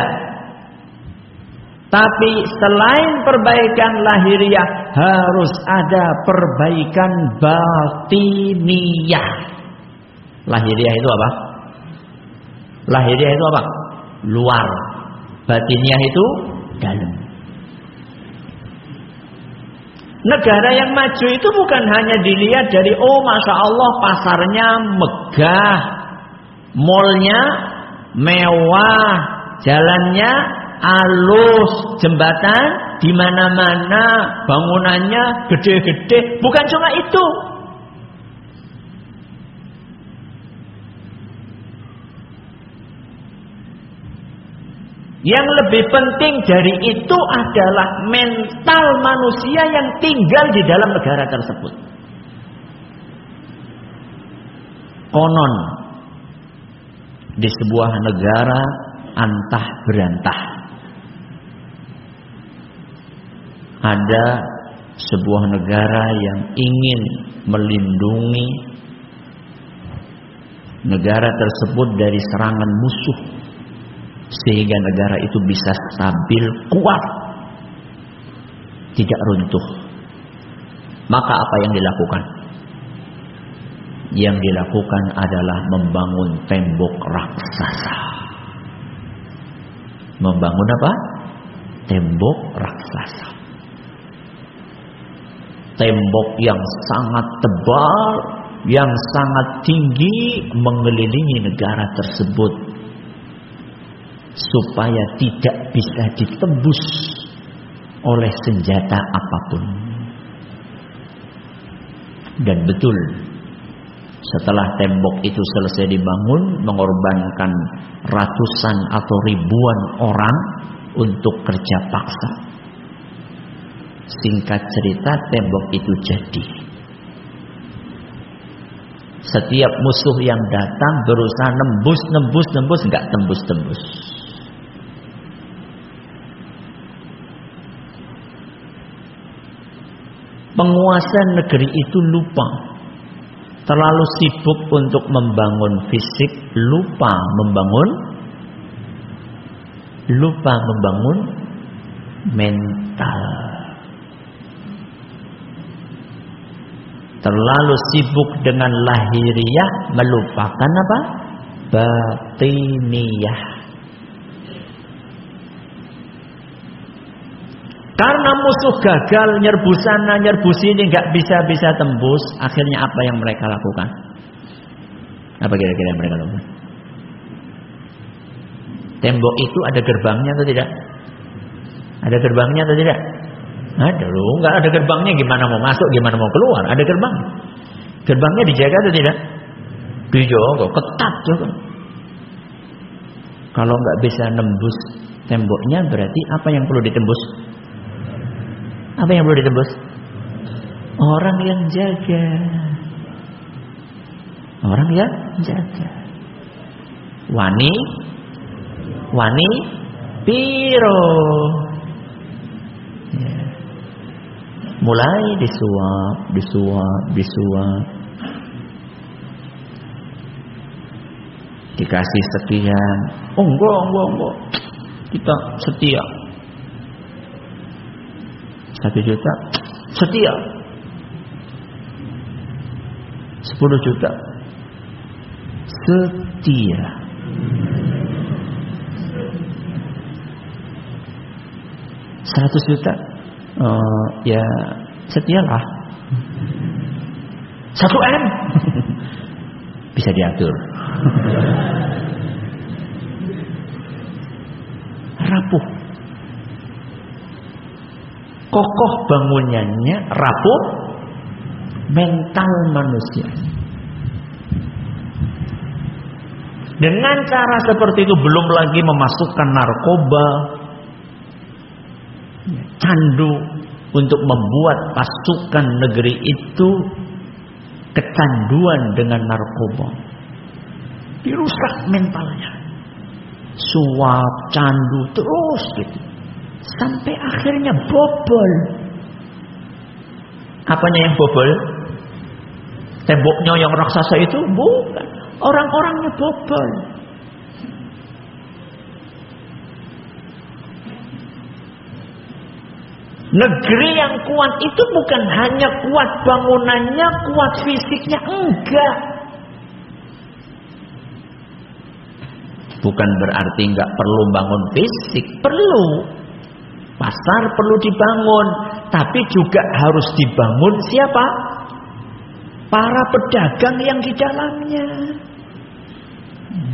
Tapi selain perbaikan lahiriah harus ada perbaikan batiniah. Lahiriah itu apa? Lahiriah itu apa? Luar. Batiniah itu dalam. Negara yang maju itu bukan hanya dilihat dari oh masya Allah pasarnya megah, mallnya mewah, jalannya alus, jembatan di mana-mana, bangunannya gede-gede. Bukan cuma itu. Yang lebih penting dari itu adalah mental manusia yang tinggal di dalam negara tersebut. Konon di sebuah negara antah berantah ada sebuah negara yang ingin melindungi negara tersebut dari serangan musuh, sehingga negara itu bisa stabil, kuat, tidak runtuh. Maka apa yang dilakukan? Yang dilakukan adalah membangun tembok raksasa. Membangun apa? Tembok raksasa. Tembok yang sangat tebal, yang sangat tinggi mengelilingi negara tersebut, supaya tidak bisa ditembus oleh senjata apapun. Dan betul, setelah tembok itu selesai dibangun, mengorbankan ratusan atau ribuan orang untuk kerja paksa. Singkat cerita, tembok itu jadi. Setiap musuh yang datang berusaha nembus, nembus, nembus, enggak tembus-tembus. Penguasa negeri itu lupa, terlalu sibuk untuk membangun fisik, lupa membangun, lupa membangun mental. terlalu sibuk dengan lahiriah, melupakan apa? Batiniyah. Karena musuh gagal nyerbu sana, nyerbu sini, nggak bisa-bisa tembus. Akhirnya apa yang mereka lakukan? Apa kira-kira yang mereka lakukan? Tembok itu ada gerbangnya atau tidak? Ada gerbangnya atau tidak? Ada loh, nggak ada gerbangnya gimana mau masuk, gimana mau keluar? Ada gerbang. Gerbangnya dijaga atau tidak? Dijaga, ketat juga. Kalau nggak bisa nembus temboknya, berarti apa yang perlu ditembus? Apa yang perlu ditembus? Orang yang jaga. Orang yang jaga. Wani, wani, piro. Ya. Mulai disuap, disuap, disuap. Dikasih sekian. Oh enggak, enggak, enggak. Kita setia. Satu juta setia. Sepuluh juta setia. Seratus juta uh, ya setialah. Satu M bisa diatur. Rapuh. Kokoh bangunannya, rapuh mental manusia. Dengan cara seperti itu belum lagi memasukkan narkoba, candu untuk membuat pasukan negeri itu kecanduan dengan narkoba. Dirusak mentalnya. Suap, candu terus gitu. Sampai akhirnya bobol. Apanya yang bobol? Temboknya yang raksasa itu? Bukan. Orang-orangnya bobol. Negeri yang kuat itu bukan hanya kuat bangunannya, kuat fisiknya. Enggak. Bukan berarti enggak perlu bangun fisik. Perlu. Pasar perlu dibangun, tapi juga harus dibangun siapa? Para pedagang yang di dalamnya. Hmm.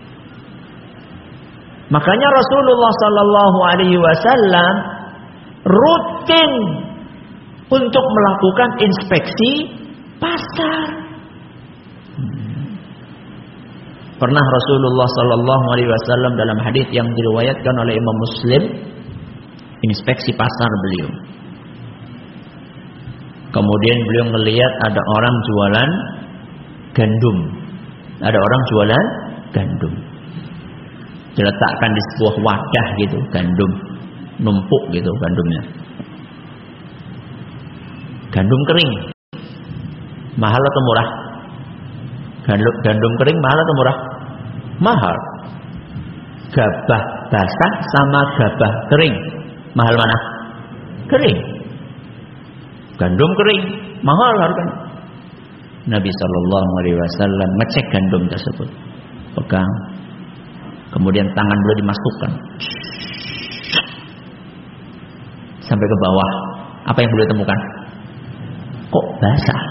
Makanya Rasulullah Sallallahu Alaihi Wasallam rutin untuk melakukan inspeksi pasar. Hmm. Pernah Rasulullah Sallallahu Alaihi Wasallam dalam hadis yang diriwayatkan oleh Imam Muslim, inspeksi pasar beliau. Kemudian beliau melihat ada orang jualan gandum. Ada orang jualan gandum. Diletakkan di sebuah wadah gitu, gandum. Numpuk gitu gandumnya. Gandum kering. Mahal atau murah? Gandum, gandum kering mahal atau murah? Mahal. Gabah basah sama gabah kering, mahal mana? Kering. Gandum kering mahal harganya. Nabi Shallallahu Alaihi Wasallam ngecek gandum tersebut, pegang, kemudian tangan beliau dimasukkan sampai ke bawah. Apa yang beliau temukan? Kok basah?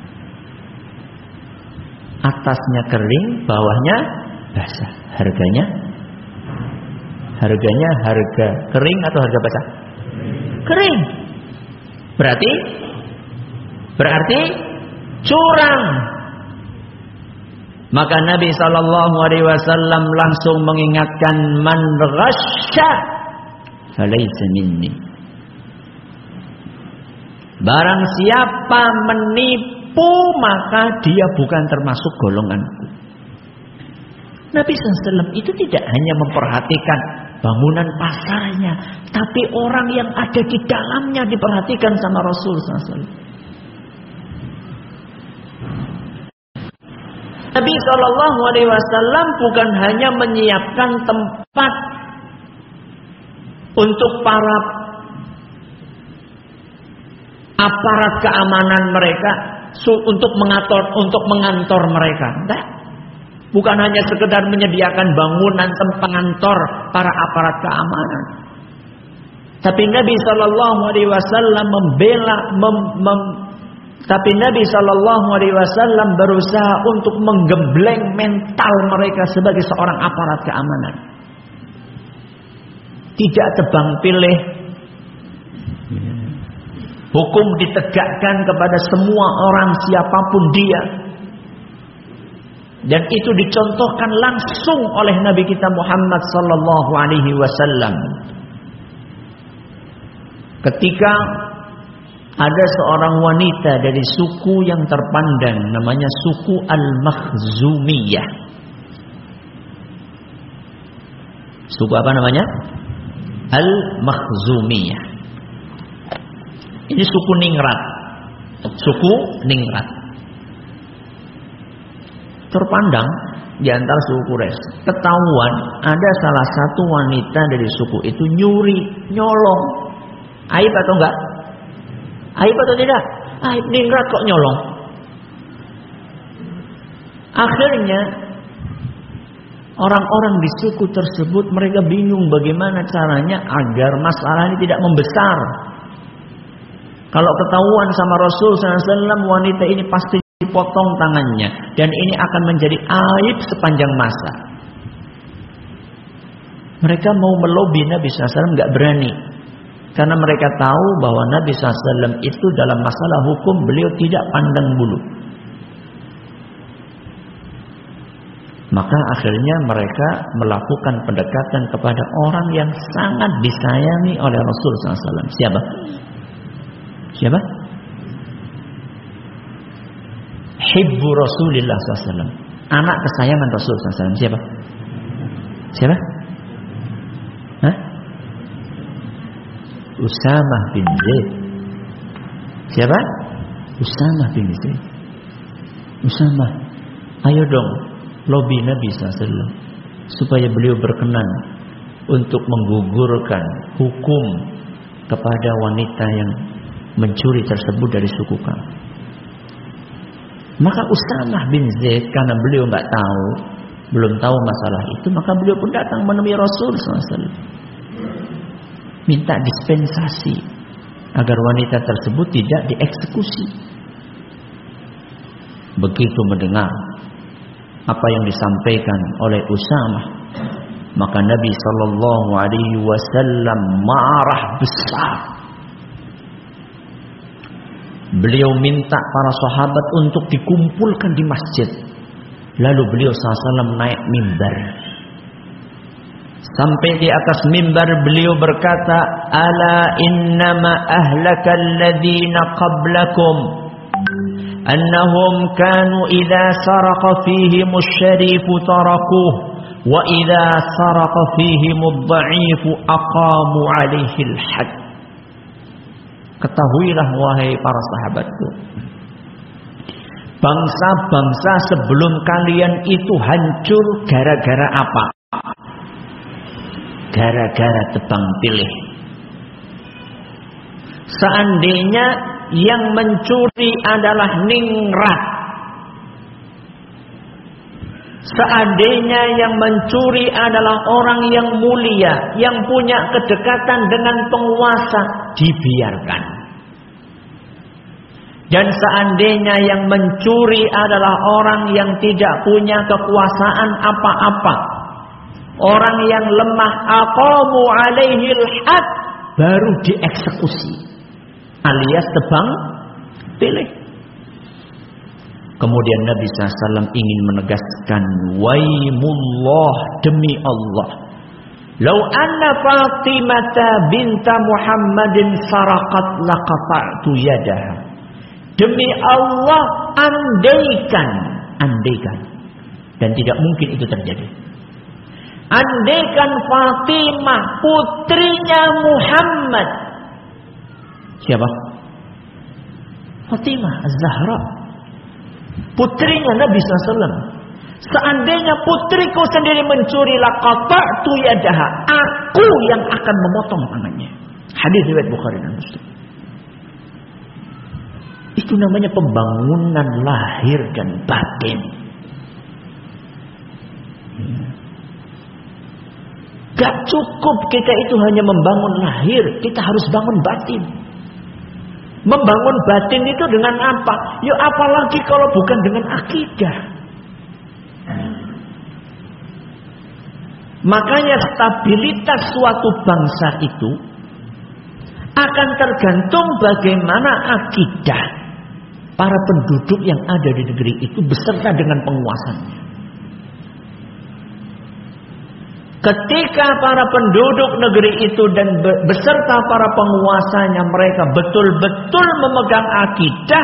Atasnya kering, bawahnya basah. Harganya? Harganya harga kering atau harga basah? Kering. Berarti berarti curang. Maka Nabi Sallallahu Alaihi Wasallam langsung mengingatkan, man ghasya falaysa minni. Barang siapa menipu, maka dia bukan termasuk golonganku. Nabi Sallallahu Alaihi Wasallam itu tidak hanya memperhatikan bangunan pasarnya, tapi orang yang ada di dalamnya diperhatikan sama Rasul Sallallahu Alaihi Wasallam. Nabi Shallallahu Alaihi Wasallam bukan hanya menyiapkan tempat untuk para aparat keamanan mereka untuk mengatur untuk mengantor mereka. Enggak. Bukan hanya sekedar menyediakan bangunan pengantor para aparat keamanan. Tapi Nabi Shallallahu Alaihi Wasallam membela, mem, mem, tapi Nabi Shallallahu Alaihi Wasallam berusaha untuk menggembleng mental mereka sebagai seorang aparat keamanan. Tidak tebang pilih. Hukum ditegakkan kepada semua orang siapapun dia. Dan itu dicontohkan langsung oleh Nabi kita Muhammad sallallahu alaihi wasallam. Ketika ada seorang wanita dari suku yang terpandang namanya suku Al-Makhzumiyah. Suku apa namanya? Al-Makhzumiyah. Ini suku Ningrat. Suku Ningrat. Terpandang di antara suku Quraisy. Ketahuan ada salah satu wanita dari suku itu nyuri, nyolong. Aib atau enggak? Aib atau tidak? Aib, Ningrat kok nyolong. Akhirnya orang-orang di suku tersebut mereka bingung bagaimana caranya agar masalah ini tidak membesar. Kalau ketahuan sama Rasul sallallahu alaihi wasallam, wanita ini pasti dipotong tangannya dan ini akan menjadi aib sepanjang masa. Mereka mau melobi Nabi sallallahu alaihi wasallam enggak berani. Karena mereka tahu bahwa Nabi sallallahu alaihi wasallam itu dalam masalah hukum beliau tidak pandang bulu. Maka akhirnya mereka melakukan pendekatan kepada orang yang sangat disayangi oleh Rasul sallallahu alaihi wasallam. Siapa? Siapa? Hibbu Rasulillah sallallahu alaihi wasallam. Anak kesayangan Rasul sallallahu alaihi wasallam. Siapa? Siapa? Hah? Usamah bin Zaid. Siapa? Usamah bin Zaid. Usamah, ayo dong lobi Nabi sallallahu alaihi wasallam supaya beliau berkenan untuk menggugurkan hukum kepada wanita yang mencuri tersebut dari suku kamu. Maka Usamah bin Zaid karena beliau nggak tahu, belum tahu masalah itu, maka beliau pun datang menemui Rasul sallallahu alaihi wasallam, minta dispensasi agar wanita tersebut tidak dieksekusi. Begitu mendengar apa yang disampaikan oleh Usamah, maka Nabi sallallahu alaihi wasallam marah besar. Beliau minta para sahabat untuk dikumpulkan di masjid. Lalu beliau sallallahu alaihi wasallam naik mimbar. Sampai di atas mimbar beliau berkata, "Ala innama ahlaka alladhina qablakum annahum kanu idza saraqa fihim asy-syarifu tarakuh wa idza saraqa fihim ad-dha'ifu aqamu 'alaihi al-hadd." Ketahuilah wahai para sahabatku, bangsa-bangsa sebelum kalian itu hancur gara-gara apa? Gara-gara tebang pilih. Seandainya yang mencuri adalah ningrat, seandainya yang mencuri adalah orang yang mulia, yang punya kedekatan dengan penguasa, dibiarkan. Dan seandainya yang mencuri adalah orang yang tidak punya kekuasaan apa-apa, orang yang lemah, aqamu alaihil had, baru dieksekusi, alias tebang pilih. Kemudian Nabi sallallahu alaihi wasallam ingin menegaskan, waimullah, demi Allah, lau anna Fatimata binta Muhammadin saraqat laqata'tu yadaha. Demi Allah, andaikan, andaikan, dan tidak mungkin itu terjadi. Andaikan Fatimah putrinya Muhammad. Siapa? Fatimah Az-Zahra, putrinya Nabi sallallahu alaihi wasallam. Seandainya putriku sendiri mencuri, laqata'tu yadaha, aku yang akan memotong tangannya. Hadis riwayat Bukhari dan Muslim. Itu namanya pembangunan lahir dan batin. Gak cukup kita itu hanya membangun lahir, kita harus bangun batin. Membangun batin itu dengan apa? Ya apalagi kalau bukan dengan akidah. Makanya stabilitas suatu bangsa itu akan tergantung bagaimana akidah para penduduk yang ada di negeri itu beserta dengan penguasanya. Ketika para penduduk negeri itu dan beserta para penguasanya mereka betul-betul memegang akidah,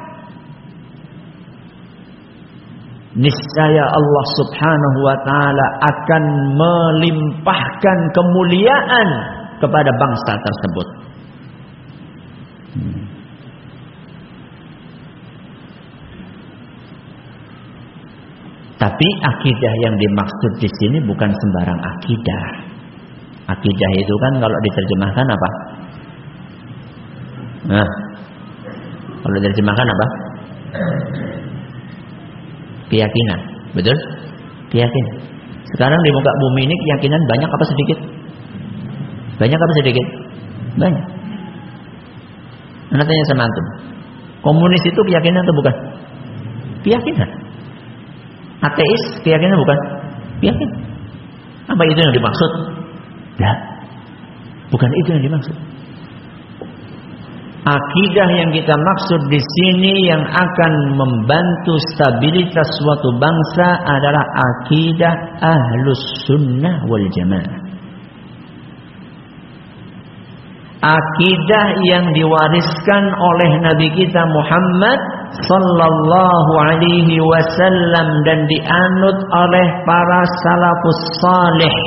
niscaya Allah Subhanahu wa taala akan melimpahkan kemuliaan kepada bangsa tersebut. Hmm. Tapi akidah yang dimaksud di sini bukan sembarang akidah. Akidah itu kan kalau diterjemahkan apa? Nah, kalau diterjemahkan apa? Keyakinan, betul? Keyakinan. Sekarang di muka bumi ini keyakinan banyak apa sedikit? Banyak apa sedikit? Banyak. Anak tanya sama antum, komunis itu keyakinan atau bukan? Keyakinan. Ateis keyakinan bukan? Keyakinan. Apa itu yang dimaksud? Tidak. Bukan itu yang dimaksud. Akidah yang kita maksud di sini yang akan membantu stabilitas suatu bangsa adalah akidah Ahlus Sunnah wal Jamaah. Akidah yang diwariskan oleh Nabi kita Muhammad sallallahu alaihi wasallam dan dianut oleh para salafus salih.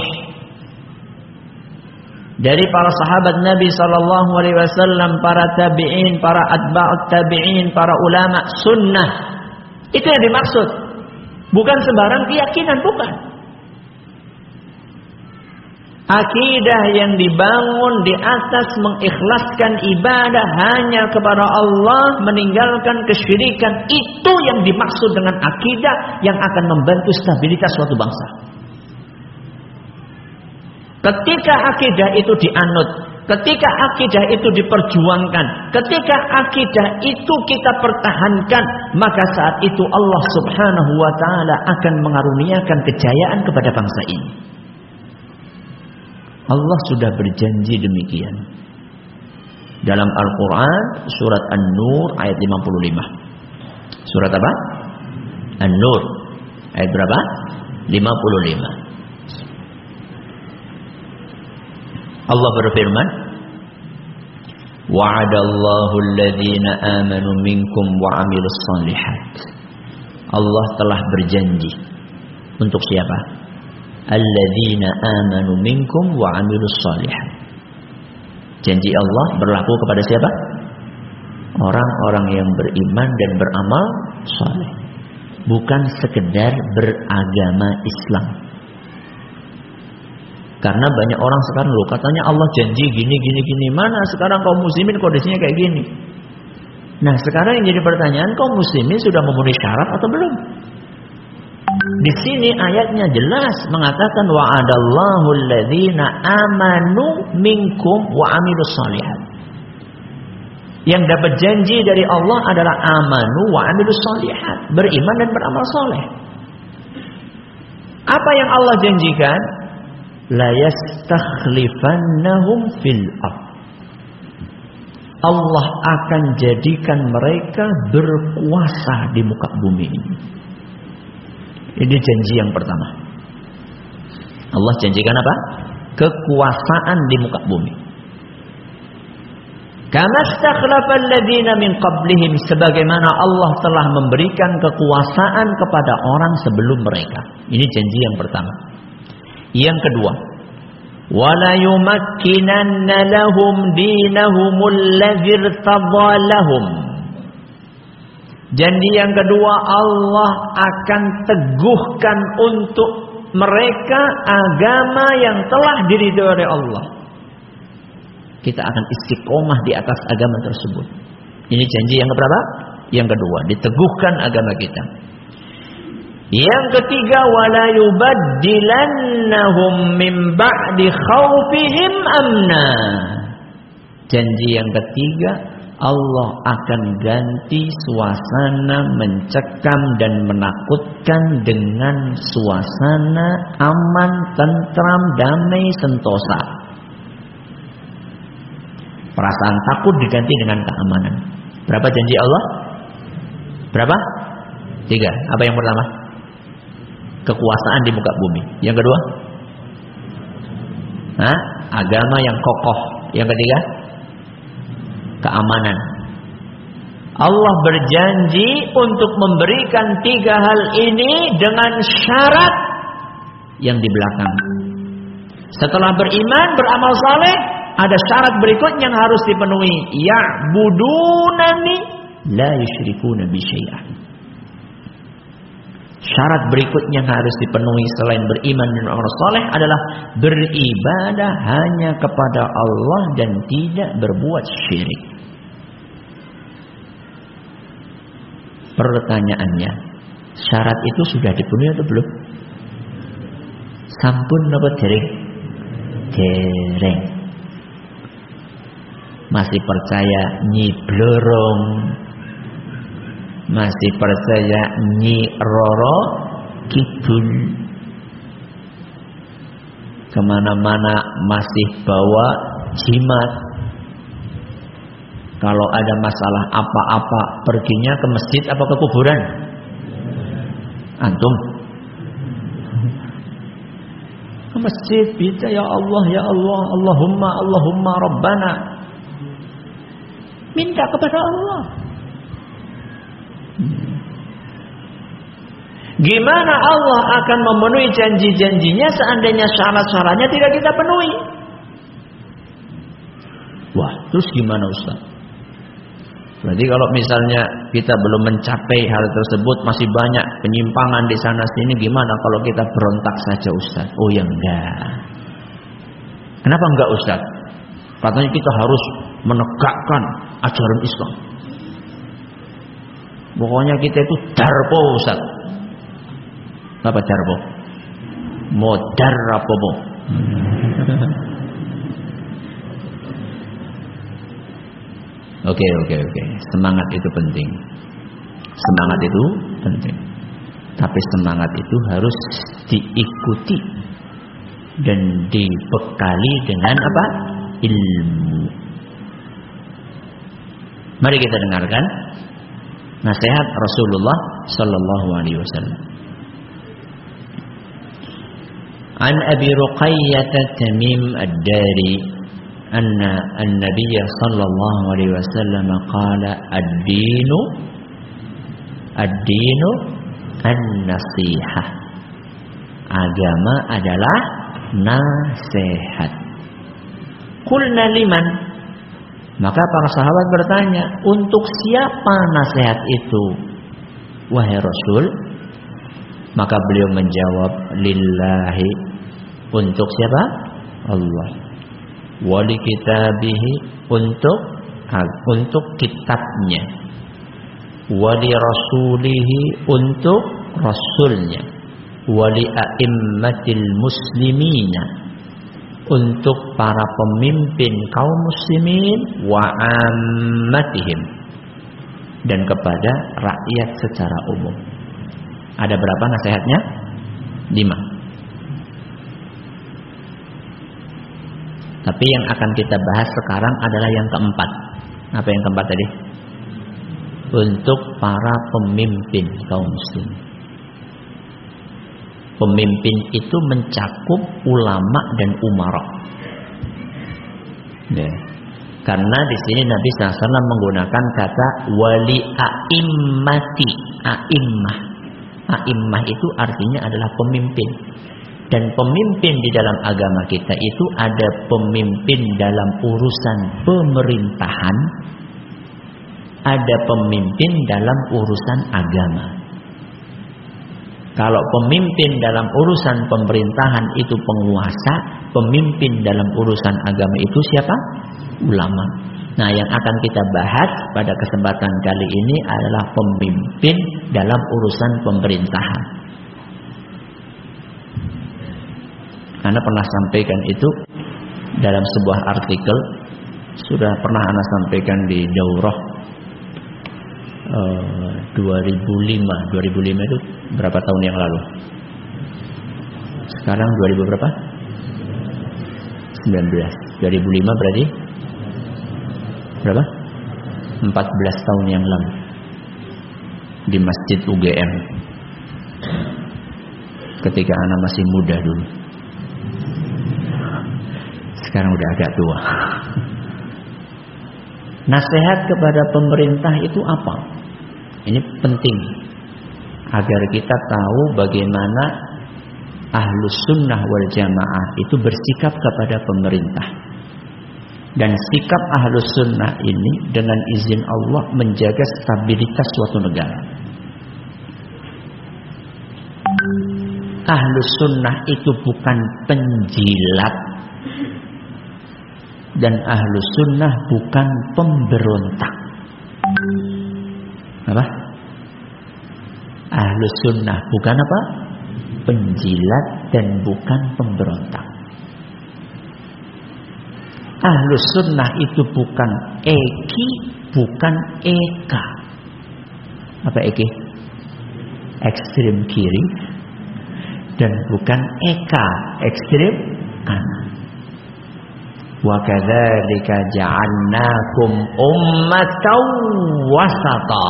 Dari para sahabat Nabi sallallahu alaihi wasallam, para tabi'in, para atba'ut tabi'in, para ulama sunnah. Itu yang dimaksud. Bukan sembarang keyakinan, bukan. Akidah yang dibangun di atas mengikhlaskan ibadah hanya kepada Allah, meninggalkan kesyirikan, itu yang dimaksud dengan akidah yang akan membantu stabilitas suatu bangsa. Ketika akidah itu dianut, ketika akidah itu diperjuangkan, ketika akidah itu kita pertahankan, maka saat itu Allah Subhanahu wa taala akan mengaruniakan kejayaan kepada bangsa ini. Allah sudah berjanji demikian. Dalam Al-Quran surat An-Nur ayat lima puluh lima. Surat apa? An-Nur ayat berapa? lima puluh lima. Allah berfirman, wa'adallahu alladhina amanu minkum wa 'amilus shalihat. Allah telah berjanji untuk siapa? Alladzina amanu minkum wa 'amilus shalihat. Janji Allah berlaku kepada siapa? Orang-orang yang beriman dan beramal saleh. Bukan sekedar beragama Islam. Karena banyak orang sekarang loh katanya Allah janji gini gini gini. Mana sekarang kaum muslimin kondisinya kayak gini? Nah, sekarang yang jadi pertanyaan, kaum muslimin sudah memenuhi syarat atau belum? Di sini ayatnya jelas mengatakan wa'adallahu alladzina amanu minkum wa 'amilus shalihat. Yang dapat janji dari Allah adalah amanu wa 'amilus shalihat, beriman dan beramal saleh. Apa yang Allah janjikan? La yastakhlifannahum fil ardh. Allah akan jadikan mereka berkuasa di muka bumi ini. Ini janji yang pertama. Allah janjikan apa? Kekuasaan di muka bumi. Kama stakhlafal ladzina min qablihim, sebagaimana Allah telah memberikan kekuasaan kepada orang sebelum mereka. Ini janji yang pertama. Yang kedua, wala yumakkinanna lahum dinahumul ladzi irtadha lahum. Janji yang kedua, Allah akan teguhkan untuk mereka agama yang telah diridhoi oleh Allah. Kita akan istiqomah di atas agama tersebut. Ini janji yang keberapa? Yang kedua, diteguhkan agama kita. Yang ketiga, wala yubaddilannahum min ba'di khaufihim amna. Janji yang ketiga, Allah akan ganti suasana mencekam dan menakutkan dengan suasana aman, tentram, damai, sentosa. Perasaan takut diganti dengan keamanan. Berapa janji Allah? Berapa? Tiga. Apa yang pertama? Kekuasaan di muka bumi. Yang kedua? Hah? Agama yang kokoh. Yang ketiga? Keamanan. Allah berjanji untuk memberikan tiga hal ini dengan syarat yang di belakang. Setelah beriman, beramal saleh, ada syarat berikutnya yang harus dipenuhi. Ya'budunani la yusyrikuna bi syai'an. Syarat berikutnya yang harus dipenuhi selain beriman dan beramal saleh adalah beribadah hanya kepada Allah dan tidak berbuat syirik. Pertanyaannya, syarat itu sudah dipenuhi atau belum? Sampun napa dereng? Dereng. Masih percaya Nyi Blorong, masih percaya Nyi Roro Kidul, kemana-mana masih bawa jimat. Kalau ada masalah apa-apa, perginya ke masjid apa ke kuburan? Antum? Ke masjid, bisa ya Allah, ya Allah, Allahumma, Allahumma Rabbana. Minta kepada Allah. Gimana Allah akan memenuhi janji-janjinya seandainya syarat-syaratnya tidak kita penuhi? Wah, terus gimana Ustaz? Berarti kalau misalnya kita belum mencapai hal tersebut, masih banyak penyimpangan di sana sini, gimana kalau kita berontak saja Ustaz? Oh ya enggak. Kenapa enggak Ustaz? Katanya kita harus menegakkan ajaran Islam. Pokoknya kita itu darpo Ustaz. Apa darpo? Modar apa mo? Oke, oke, oke. Semangat itu penting. Semangat itu penting. Tapi semangat itu harus diikuti dan dibekali dengan apa? Ilmu. Mari kita dengarkan nasihat Rasulullah sallallahu alaihi wasallam. An Abi Ruqayyah Tamim Ad-Dari anna an-nabiy sallallahu alaihi wasallam qala ad-dinu ad-dinu an-nasihah. Agama adalah nasihat. Qulna liman? Maka para sahabat bertanya, untuk siapa nasihat itu wahai Rasul? Maka beliau menjawab, lillahi, untuk siapa? Allah. Wali kitabihi, untuk untuk kitabnya. Wali rasulihi, untuk rasulnya. Wali a'immatil muslimina, untuk para pemimpin kaum muslimin, wa ammatihim, dan kepada rakyat secara umum. Ada berapa nasihatnya? Lima. Tapi yang akan kita bahas sekarang adalah yang keempat. Apa yang keempat tadi? Untuk para pemimpin kaum muslim. Pemimpin itu mencakup ulama dan umara. Ya. Karena di sini Nabi shallallahu alaihi wasallam menggunakan kata wali a'immati. A'immah. A'immah itu artinya adalah pemimpin. Dan pemimpin di dalam agama kita itu ada pemimpin dalam urusan pemerintahan, ada pemimpin dalam urusan agama. Kalau pemimpin dalam urusan pemerintahan itu penguasa, pemimpin dalam urusan agama itu siapa? Ulama. Nah, yang akan kita bahas pada kesempatan kali ini adalah pemimpin dalam urusan pemerintahan. Ana pernah sampaikan itu dalam sebuah artikel, sudah pernah Ana sampaikan di daurah uh, dua ribu lima. dua ribu lima itu berapa tahun yang lalu? Sekarang dua ribu berapa? sembilan belas. dua ribu lima berarti berapa? empat belas tahun yang lalu di Masjid U G M. Ketika Ana masih muda dulu. Sekarang udah agak tua. Nasihat kepada pemerintah itu apa? Ini penting agar kita tahu bagaimana Ahlus Sunnah wal Jamaah itu bersikap kepada pemerintah. Dan sikap Ahlus Sunnah ini dengan izin Allah menjaga stabilitas suatu negara. Ahlus Sunnah itu bukan penjilat, dan Ahlus Sunnah bukan pemberontak. Apa? Ahlus Sunnah bukan apa? Penjilat dan bukan pemberontak. Ahlus Sunnah itu bukan eki, bukan eka. Apa eki? Ekstrem kiri. Dan bukan eka, ekstrem kanan. Wa kadzalika ja'alnakum ummatan wasata.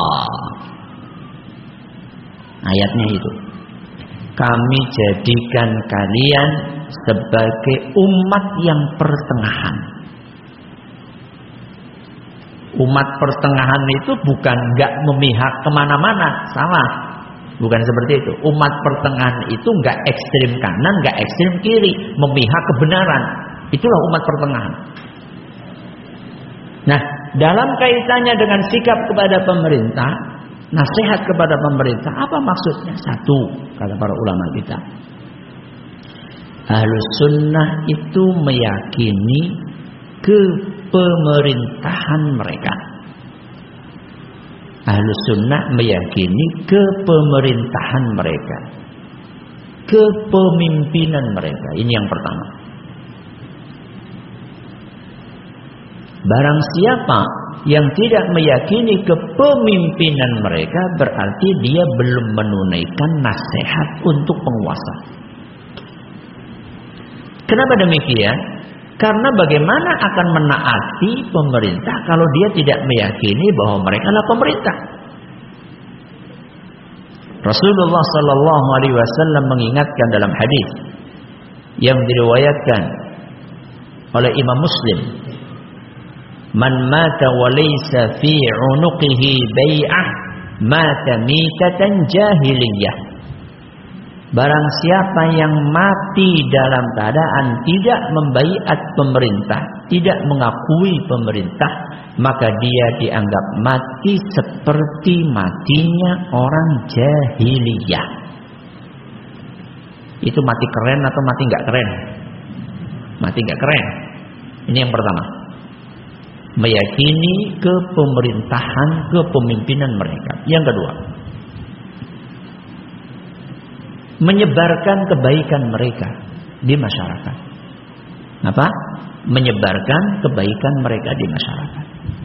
Ayatnya itu. Kami jadikan kalian sebagai umat yang pertengahan. Umat pertengahan itu bukan enggak memihak kemana-mana, salah. Bukan seperti itu. Umat pertengahan itu enggak ekstrem kanan, enggak ekstrem kiri, memihak kebenaran. Itulah umat pertengahan. Nah, dalam kaitannya dengan sikap kepada pemerintah, nasihat kepada pemerintah, apa maksudnya? Satu, kata para ulama kita, Ahlus Sunnah itu meyakini kepemerintahan mereka. Ahlus Sunnah meyakini kepemerintahan mereka, kepemimpinan mereka. Ini yang pertama. Barang siapa yang tidak meyakini kepemimpinan mereka, berarti dia belum menunaikan nasihat untuk penguasa. Kenapa demikian? Karena bagaimana akan menaati pemerintah kalau dia tidak meyakini bahwa mereka adalah pemerintah? Rasulullah Sallallahu Alaihi Wasallam mengingatkan dalam hadis yang diriwayatkan oleh Imam Muslim, man mata wa laysa fi 'unuqihi bai'ah mata mitatan jahiliyah. Barang siapa yang mati dalam keadaan tidak membaiat pemerintah, tidak mengakui pemerintah, maka dia dianggap mati seperti matinya orang jahiliyah. Itu mati keren atau mati nggak keren? Mati nggak keren. Ini yang pertama. Meyakini kepemerintahan, kepemimpinan mereka. Yang kedua, menyebarkan kebaikan mereka di masyarakat. Apa? Menyebarkan kebaikan mereka di masyarakat.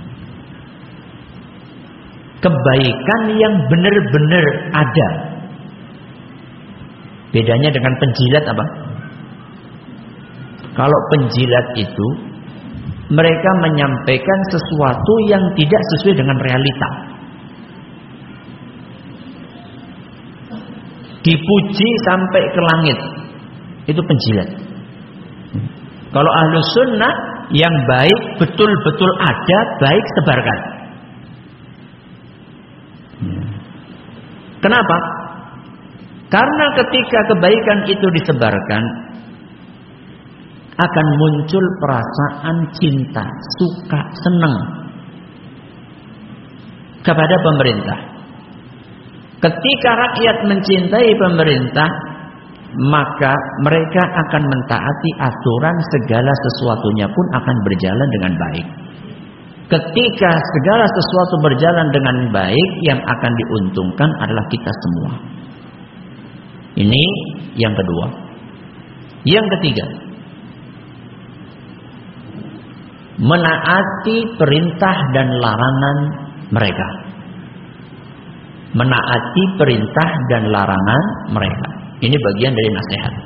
Kebaikan yang benar-benar ada. Bedanya dengan penjilat apa? Kalau penjilat itu mereka menyampaikan sesuatu yang tidak sesuai dengan realita. Dipuji sampai ke langit. Itu penjilat. Kalau Ahlus Sunnah yang baik betul-betul ada, baik sebarkan. Kenapa? Karena ketika kebaikan itu disebarkan, akan muncul perasaan cinta, suka, senang kepada pemerintah. Ketika rakyat mencintai pemerintah, maka mereka akan mentaati aturan, segala sesuatunya pun akan berjalan dengan baik. ketika segala sesuatu berjalan dengan baik, yang akan diuntungkan adalah kita semua. Ini yang kedua. Yang ketiga, menaati perintah dan larangan mereka. Menaati perintah dan larangan mereka. Ini bagian dari nasihat.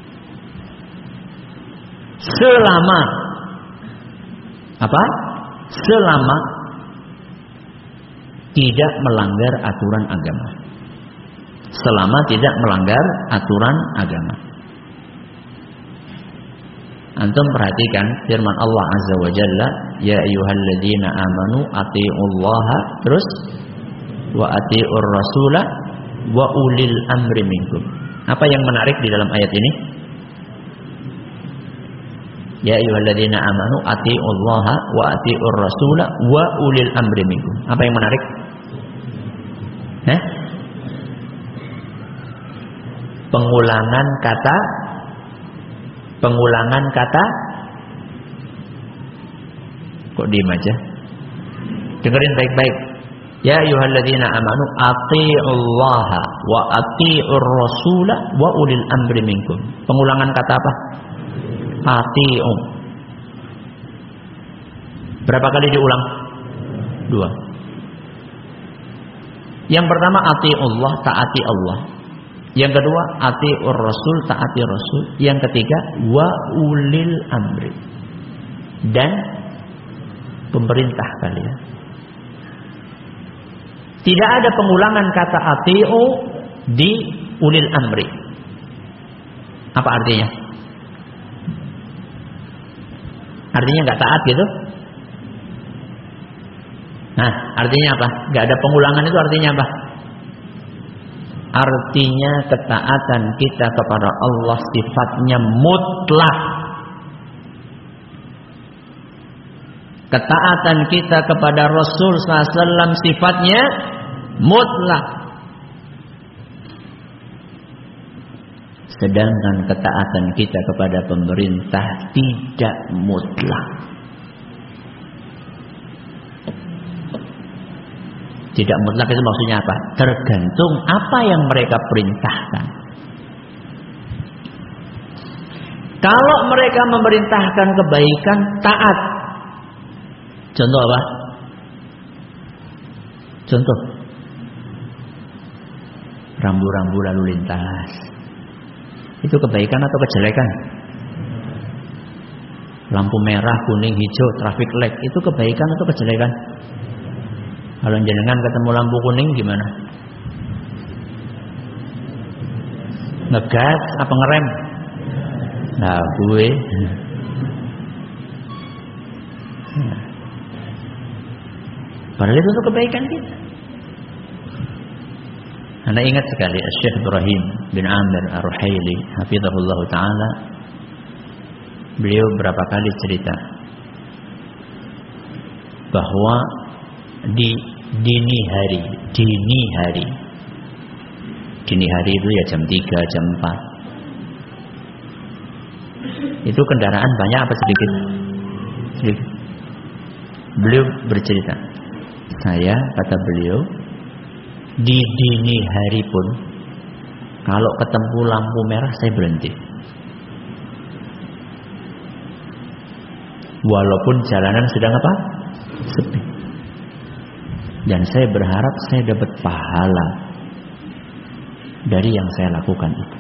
Selama apa? Selama tidak melanggar aturan agama. Selama tidak melanggar aturan agama. Antum perhatikan firman Allah Azza wa Jalla, ya ayyuhalladzina amanu atti'ullaha, terus wa atti'ur rasula wa ulil amri minkum. Apa yang menarik di dalam ayat ini? Ya ayyuhalladzina amanu atti'ullaha wa atti'ur rasula wa ulil amri minkum. Apa yang menarik? Hah? Pengulangan kata Pengulangan kata kok diem aja? Dengerin baik-baik. Ya ayyuhalladzina amanu atti'ullaha wa atti'ur rasula wa ulil amri minkum. Pengulangan kata apa? Ati'u. Berapa kali diulang? Dua. Yang pertama ati'ullah, taati Allah. Yang kedua ati'ur rasul, taati rasul. Yang ketiga wa ulil amri, dan pemerintah kalian. Tidak ada pengulangan kata ati'u di ulil amri. Apa artinya? Artinya nggak taat gitu? Nah, artinya apa? Nggak ada pengulangan itu artinya apa? Artinya ketaatan kita kepada Allah sifatnya mutlak. Ketaatan kita kepada Rasul sallallahu alaihi wasallam sifatnya mutlak. Sedangkan ketaatan kita kepada pemerintah tidak mutlak. Tidak mutlak itu maksudnya apa? Tergantung apa yang mereka perintahkan. Kalau mereka memerintahkan kebaikan, taat. Contoh apa? Contoh. Rambu-rambu lalu lintas. Itu kebaikan atau kejelekan? Lampu merah, kuning, hijau, traffic light, itu kebaikan atau kejelekan? Kalau jenengan ketemu lampu kuning gimana? Ngegas apa ngerem? Nah, gue. Padahal itu untuk kebaikan kita. Anda ingat sekali Syekh Ibrahim bin Amir Ar-Ruhaili hafizahullah taala, beliau berapa kali cerita bahwa di dini hari, dini hari, dini hari itu ya jam tiga, jam empat. Itu kendaraan banyak apa sedikit? Sedikit. Beliau bercerita, saya kata beliau, di dini hari pun kalau ketemu lampu merah saya berhenti. Walaupun jalanan sedang apa? Sepi. Dan saya berharap saya dapat pahala dari yang saya lakukan itu.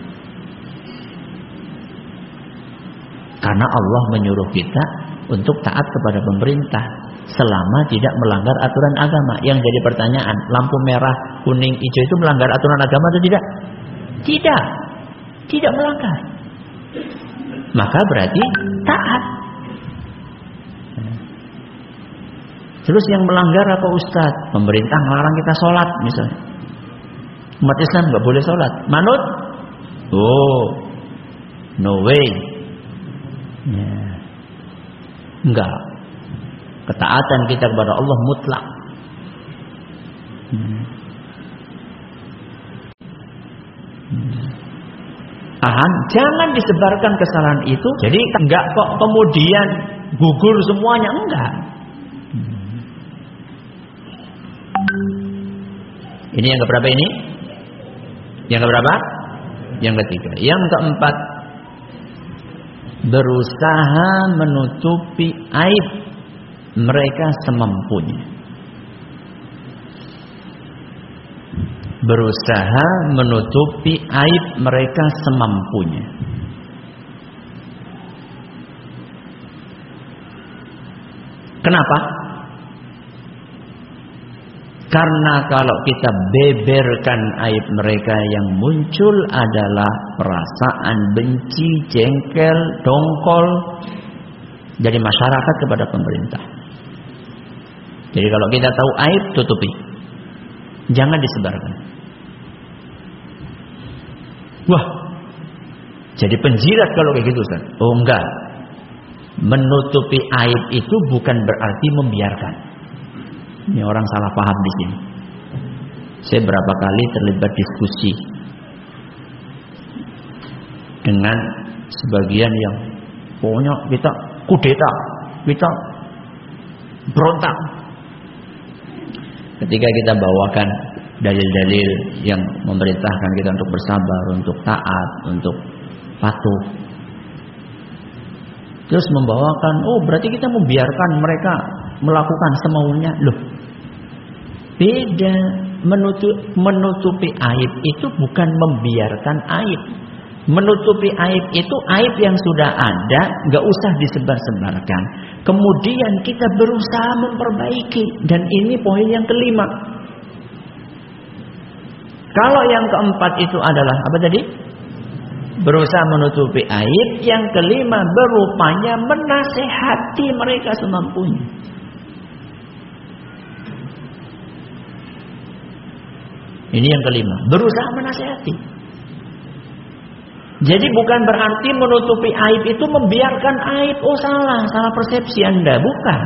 Karena Allah menyuruh kita untuk taat kepada pemerintah selama tidak melanggar aturan agama. Yang jadi pertanyaan, lampu merah, kuning, hijau itu melanggar aturan agama atau tidak? Tidak. Tidak melanggar. Maka berarti taat. Terus yang melanggar apa Ustaz? Pemerintah melarang kita sholat misalnya. Umat Islam nggak boleh sholat. Manut? Oh, no way. Ya. Enggak. Ketaatan kita kepada Allah mutlak. Hmm. Tahan, jangan disebarkan kesalahan itu. Jadi enggak kok kemudian gugur semuanya, enggak. Ini yang keberapa ini? Yang keberapa? Yang ketiga. Yang keempat, berusaha menutupi aib mereka semampunya. Berusaha menutupi aib mereka semampunya. Kenapa? Karena kalau kita beberkan aib mereka, yang muncul adalah perasaan benci, jengkel, dongkol dari masyarakat kepada pemerintah. Jadi kalau kita tahu aib, tutupi. Jangan disebarkan. Wah, jadi penjilat kalau kayak gitu, Ustaz. Oh enggak. Menutupi aib itu bukan berarti membiarkan. Ini orang salah paham di sini. Saya berapa kali terlibat diskusi dengan sebagian yang pokoknya kita kudeta, kita berontak. Ketika kita bawakan dalil-dalil yang memerintahkan kita untuk bersabar, untuk taat, untuk patuh, terus membawakan, oh berarti kita membiarkan mereka melakukan semaunya. Loh, beda. Menutup, menutupi aib itu bukan membiarkan aib. Menutupi aib itu aib yang sudah ada, gak usah disebar-sebarkan. Kemudian kita berusaha memperbaiki. Dan ini poin yang kelima. Kalau yang keempat itu adalah apa tadi? Berusaha menutupi aib. Yang kelima berupaya menasehati mereka semampunya. Ini yang kelima, berusaha menasehati. Jadi bukan berarti menutupi aib itu membiarkan aib. Oh salah, salah persepsi Anda. Bukan.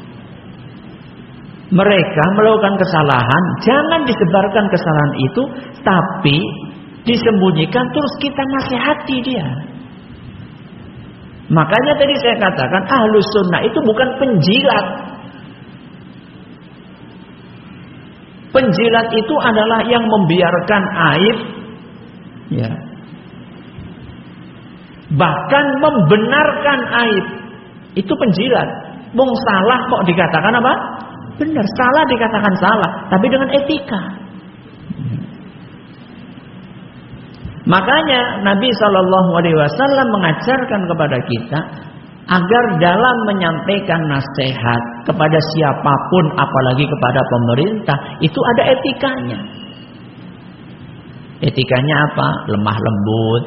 Mereka melakukan kesalahan, jangan disebarkan kesalahan itu, tapi disembunyikan terus kita nasihati dia. Makanya tadi saya katakan Ahlus Sunnah itu bukan penjilat. Penjilat itu adalah yang membiarkan aib, ya. Bahkan membenarkan aib. Itu penjilat. Mung salah kok dikatakan apa? Benar, salah dikatakan salah, tapi dengan etika. Makanya Nabi shallallahu alaihi wasallam mengajarkan kepada kita agar dalam menyampaikan nasihat kepada siapapun, apalagi kepada pemerintah, itu ada etikanya. Etikanya apa? Lemah lembut.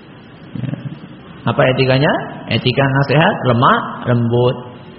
Apa etikanya? Etika nasihat lemah lembut.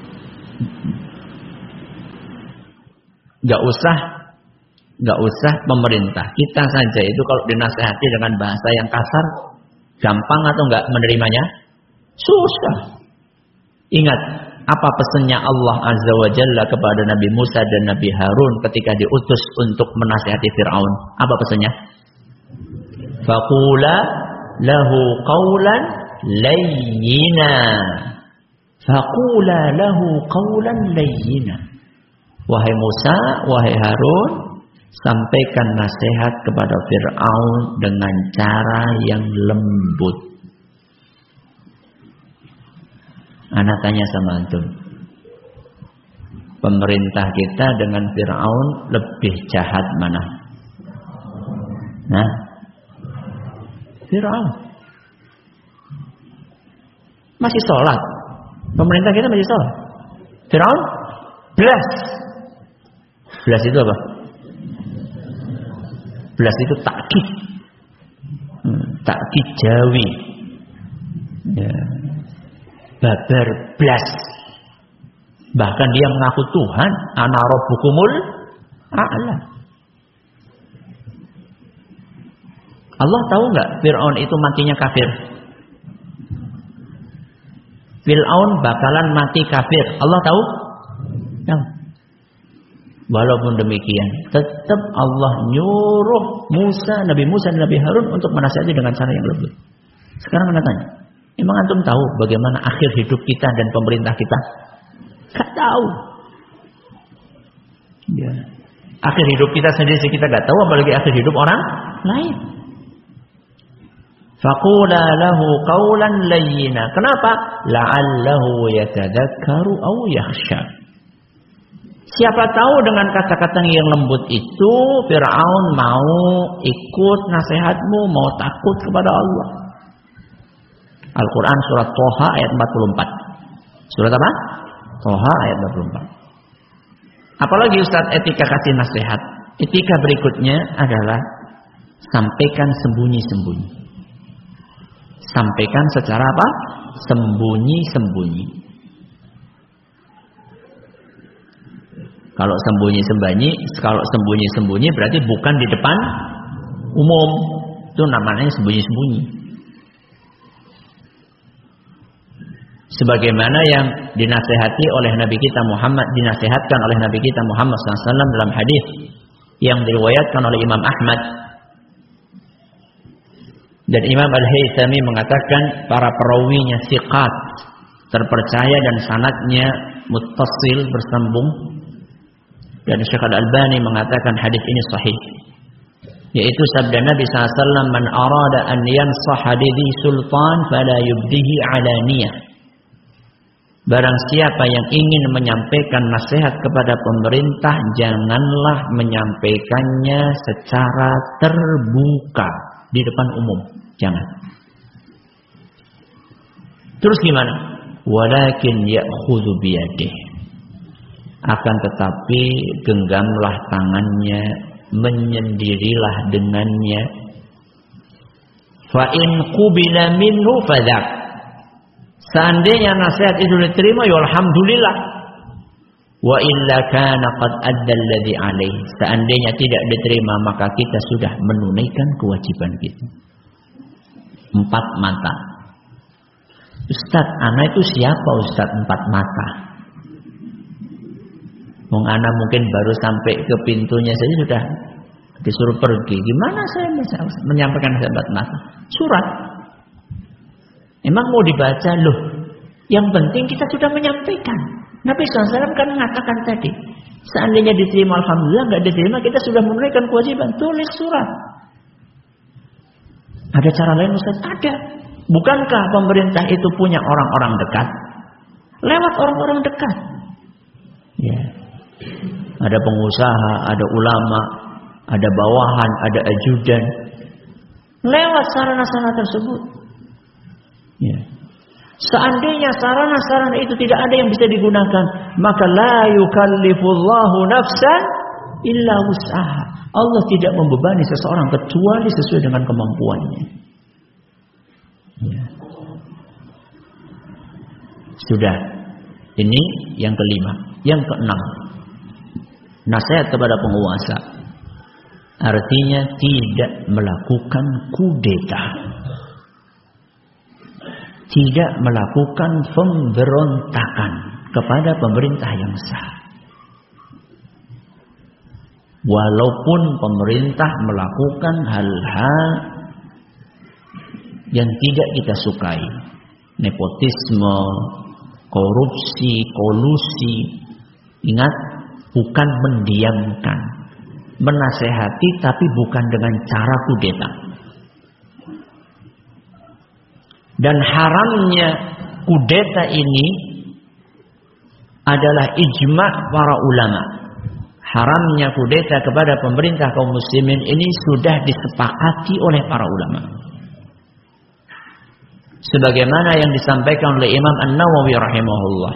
Gak usah, gak usah pemerintah. Kita saja itu kalau dinasihati dengan bahasa yang kasar, gampang atau enggak menerimanya? Susah. Ingat, apa pesannya Allah Azza wa Jalla kepada Nabi Musa dan Nabi Harun ketika diutus untuk menasihati Fir'aun? Apa pesannya? Faqula lahu qawlan layyina. Faqula lahu qawlan layyina. Wahai Musa, wahai Harun, sampaikan nasihat kepada Fir'aun dengan cara yang lembut. Anak tanya sama antum, pemerintah kita dengan Fir'aun lebih jahat mana? Nah, Fir'aun masih sholat, pemerintah kita masih sholat. Fir'aun belas, belas itu apa? Belas itu takkid, hmm, takkid Jawi, ya. Babar blas. Bahkan dia mengaku Tuhan, ana rabbukumul a'la. Allah tahu enggak Fir'aun itu matinya kafir? Fir'aun bakalan mati kafir. Allah tahu? Tahu. Walaupun demikian, tetap Allah nyuruh Musa, Nabi Musa dan Nabi Harun untuk menasihati dengan cara yang lembut. Sekarang anda tanya, emang antum tahu bagaimana akhir hidup kita dan pemerintah kita? Gak tahu. Ya. Akhir hidup kita sendiri kita nggak tahu, apalagi akhir hidup orang lain. Faqula lahu qawlan layyina. Kenapa? La'allahu yatadakkaru aw yakhsha. Siapa tahu dengan kata-kata yang lembut itu Fir'aun mau ikut nasihatmu, mau takut kepada Allah. Al-Quran surat Toha ayat empat puluh empat. Surat apa? Toha ayat empat puluh empat. Apalagi Ustaz etika kasih nasihat. Etika berikutnya adalah sampaikan sembunyi-sembunyi. Sampaikan secara apa? Sembunyi-sembunyi. Kalau sembunyi-sembunyi, kalau sembunyi-sembunyi berarti bukan di depan umum. Itu namanya sembunyi-sembunyi. Sebagaimana yang dinasihati oleh Nabi kita Muhammad, dinasihatkan oleh Nabi kita Muhammad shallallahu alaihi wasallam dalam hadis yang diriwayatkan oleh Imam Ahmad. Dan Imam Al-Haythami mengatakan para perawinya thiqat, terpercaya dan sanadnya muttasil, bersambung. Dan Syekh Al-Albani mengatakan hadis ini sahih. Yaitu sabda Nabi shallallahu alaihi wasallam, "Man arada an yansaha lidhi sultan fala yubdihi alaniyah." Barang siapa yang ingin menyampaikan nasihat kepada pemerintah, janganlah menyampaikannya secara terbuka di depan umum. Jangan. Terus gimana? Walakin ya'khudhu biyadih. Akan tetapi genggamlah tangannya, menyendirilah dengannya. Fa in qubila minhu fadzak. Seandainya nasihat itu diterima, ya alhamdulillah. Wa illa kana qad adda alladhi alaih. Seandainya tidak diterima, maka kita sudah menunaikan kewajiban kita. Empat mata. Ustaz, anak itu siapa Ustaz empat mata? Wong anak mungkin baru sampai ke pintunya saja sudah disuruh pergi. Gimana saya menyampaikan empat mata? Surat. Emang mau dibaca loh. Yang penting kita sudah menyampaikan. Nabi shallallahu alaihi wasallam kan mengatakan tadi, seandainya diterima alhamdulillah, nggak diterima kita sudah menunaikan kewajiban. Tulis surat. Ada cara lain Ustaz? Ada. Bukankah pemerintah itu punya orang-orang dekat? Lewat orang-orang dekat. Ya. Ada pengusaha, ada ulama, ada bawahan, ada ajudan. Lewat sarana-sarana tersebut. Ya. Seandainya sarana-sarana itu tidak ada yang bisa digunakan, maka la yukallifullahu nafsan illa wus'aha. Allah tidak membebani seseorang kecuali sesuai dengan kemampuannya. Ya. Sudah. Ini yang kelima. Yang keenam, nasihat kepada penguasa. Artinya tidak melakukan kudeta. Tidak melakukan pemberontakan kepada pemerintah yang sah. Walaupun pemerintah melakukan hal-hal yang tidak kita sukai. Nepotisme, korupsi, kolusi. Ingat, bukan mendiamkan. Menasehati tapi bukan dengan cara kudeta. Dan haramnya kudeta ini adalah ijma' para ulama. Haramnya kudeta kepada pemerintah kaum muslimin ini sudah disepakati oleh para ulama. Sebagaimana yang disampaikan oleh Imam An-Nawawi rahimahullah.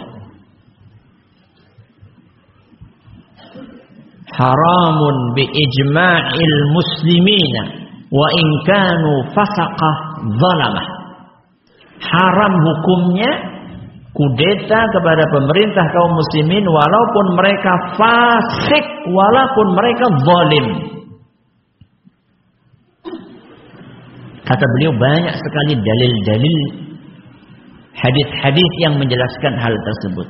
Haramun bi ijma'il muslimina wa in kanu fasaqah zalamah. Haram hukumnya kudeta kepada pemerintah kaum muslimin walaupun mereka fasik, walaupun mereka zalim. Kata beliau banyak sekali dalil-dalil hadis-hadis yang menjelaskan hal tersebut.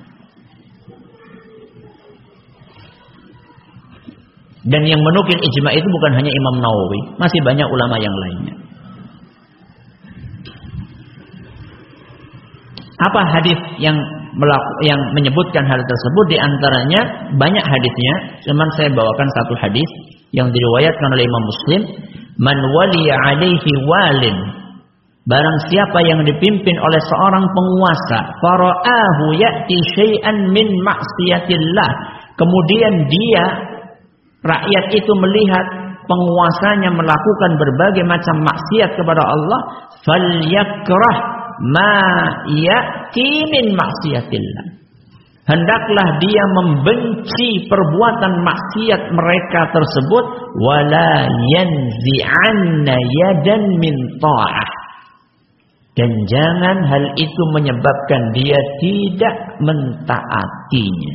Dan yang menukil ijma' itu bukan hanya Imam Nawawi, masih banyak ulama yang lainnya. Apa hadis yang yang menyebutkan hal tersebut di antaranya banyak hadisnya, cuman saya bawakan satu hadis yang diriwayatkan oleh Imam Muslim, man waliya alaihi walin, barang siapa yang dipimpin oleh seorang penguasa, fara'ahu ya'ti syai'an min maksiatillah, kemudian dia, rakyat itu melihat penguasanya melakukan berbagai macam maksiat kepada Allah, falyakrah ma ya'ti min maksiatillah, hendaklah dia membenci perbuatan maksiat mereka tersebut, wala yanzi'anna yadan min ta'ah, dan jangan hal itu menyebabkan dia tidak mentaatinya.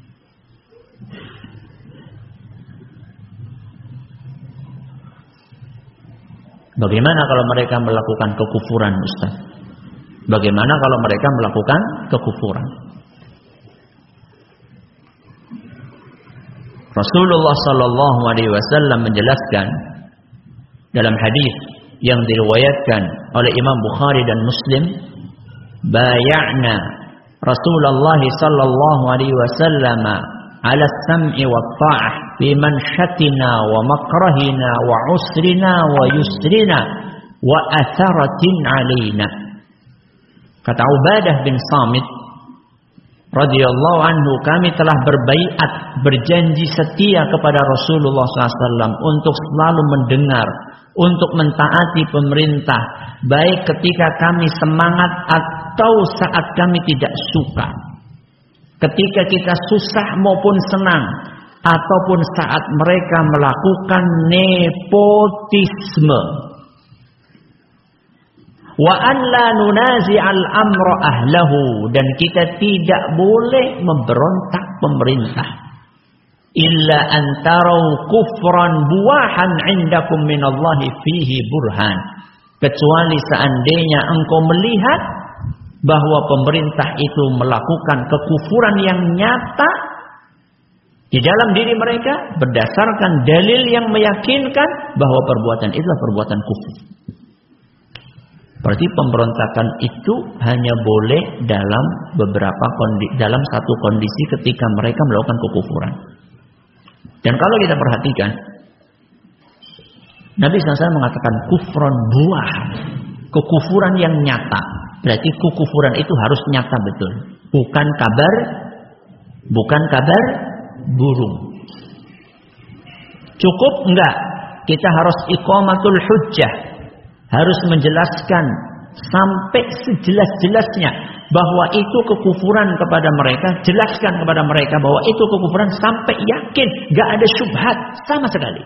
Bagaimana kalau mereka melakukan kekufuran, Ustaz? Bagaimana kalau mereka melakukan kekufuran? Rasulullah sallallahu alaihi wasallam menjelaskan dalam hadis yang diriwayatkan oleh Imam Bukhari dan Muslim, bay'na Rasulullah sallallahu alaihi wasallam ala sam'i wa ta'ah fi manshatina wa makrahina wa usrina wa yusrina wa atharatin alaina. Kata Ubadah bin Samit radhiyallahu anhu, kami telah berbaiat, berjanji setia kepada Rasulullah sallallahu alaihi wasallam untuk selalu mendengar, untuk mentaati pemerintah, baik ketika kami semangat atau saat kami tidak suka, ketika kita susah maupun senang, ataupun saat mereka melakukan nepotisme. Wa an la nunazi'al amra ahlahu, dan kita tidak boleh memberontak pemerintah. Illa antarau kufran buahan indakum minallahi fihi burhan, kecuali seandainya engkau melihat bahwa pemerintah itu melakukan kekufuran yang nyata di dalam diri mereka berdasarkan dalil yang meyakinkan bahwa perbuatan itu adalah perbuatan kufur. Berarti pemberontakan itu hanya boleh dalam beberapa kondisi, dalam satu kondisi ketika mereka melakukan kekufuran. Dan kalau kita perhatikan, Nabi shallallahu alaihi wasallam mengatakan kufron buah, kekufuran yang nyata. Berarti kekufuran itu harus nyata betul, bukan kabar, bukan kabar burung. Cukup enggak? Kita harus iqamatul hujjah, harus menjelaskan sampai sejelas-jelasnya bahwa itu kekufuran kepada mereka. Jelaskan kepada mereka bahwa itu kekufuran sampai yakin, enggak ada syubhat sama sekali.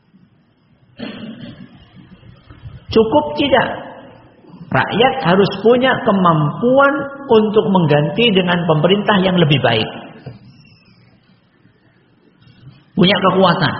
Cukup tidak? Rakyat harus punya kemampuan untuk mengganti dengan pemerintah yang lebih baik. Punya kekuatan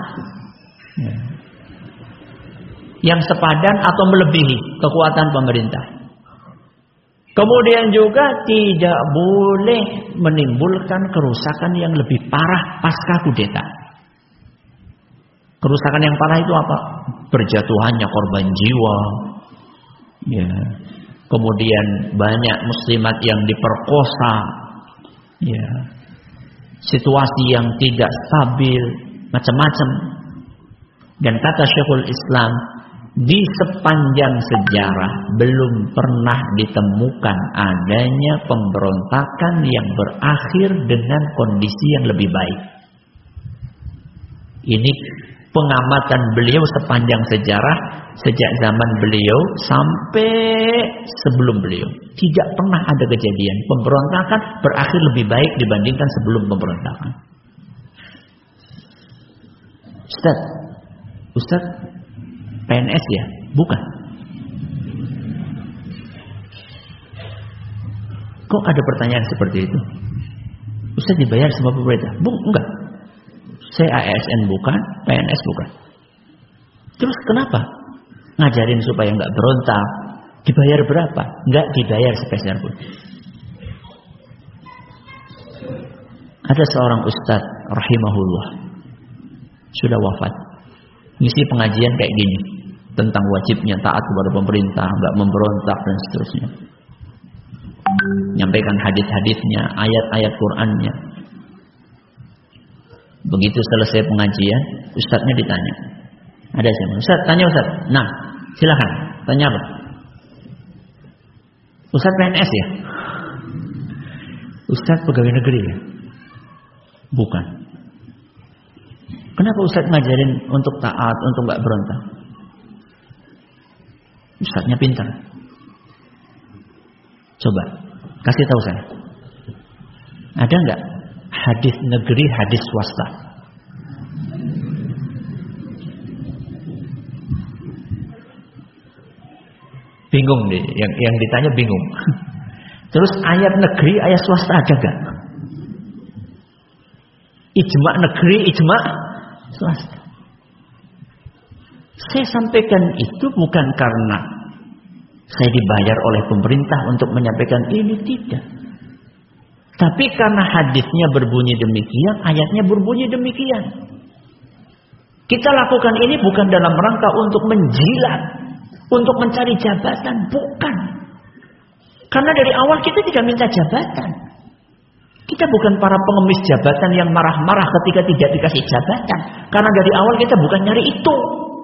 yang sepadan atau melebihi kekuatan pemerintah. Kemudian juga tidak boleh menimbulkan kerusakan yang lebih parah pasca kudeta. Kerusakan yang parah itu apa? Berjatuhannya korban jiwa, ya. Kemudian banyak muslimat yang diperkosa, ya. Situasi yang tidak stabil, macam-macam. Dan kata Syekhul Islam, di sepanjang sejarah belum pernah ditemukan adanya pemberontakan yang berakhir dengan kondisi yang lebih baik. Ini pengamatan beliau sepanjang sejarah, sejak zaman beliau sampai sebelum beliau. Tidak pernah ada kejadian pemberontakan berakhir lebih baik dibandingkan sebelum pemberontakan. Ustaz, Ustaz P N S ya? Bukan. Kok ada pertanyaan seperti itu? Ustaz dibayar sama pemerintah? Bung, enggak. Saya A S N bukan, P N S bukan. Terus kenapa? Ngajarin supaya enggak berontak. Dibayar berapa? Enggak dibayar sepeser pun. Ada seorang ustaz rahimahullah sudah wafat, ngisi pengajian kayak gini tentang wajibnya taat kepada pemerintah, enggak memberontak dan seterusnya. menyampaikan hadis-hadisnya, ayat-ayat Qur'annya. Begitu selesai pengajian, ustadznya ditanya. Ada siapa? Ustaz, tanya Ustaz. Nah, silakan. Tanya apa? Ustaz P N S ya? Ustaz pegawai negeri ya? Bukan. Kenapa Ustaz ngajarin untuk taat, untuk gak berontak? Ustaznya pintar. Coba, kasih tahu saya. Ada nggak hadis negeri, hadis swasta? Bingung deh, yang yang ditanya bingung. Terus ayat negeri, ayat swasta ada nggak? Ijma negeri, ijma swasta. Saya sampaikan itu bukan karena saya dibayar oleh pemerintah untuk menyampaikan ini, tidak. Tapi karena hadisnya berbunyi demikian, ayatnya berbunyi demikian. Kita lakukan ini bukan dalam rangka untuk menjilat, untuk mencari jabatan, bukan. Karena dari awal kita tidak minta jabatan. Kita bukan para pengemis jabatan yang marah-marah ketika tidak dikasih jabatan. Karena dari awal kita bukan nyari itu.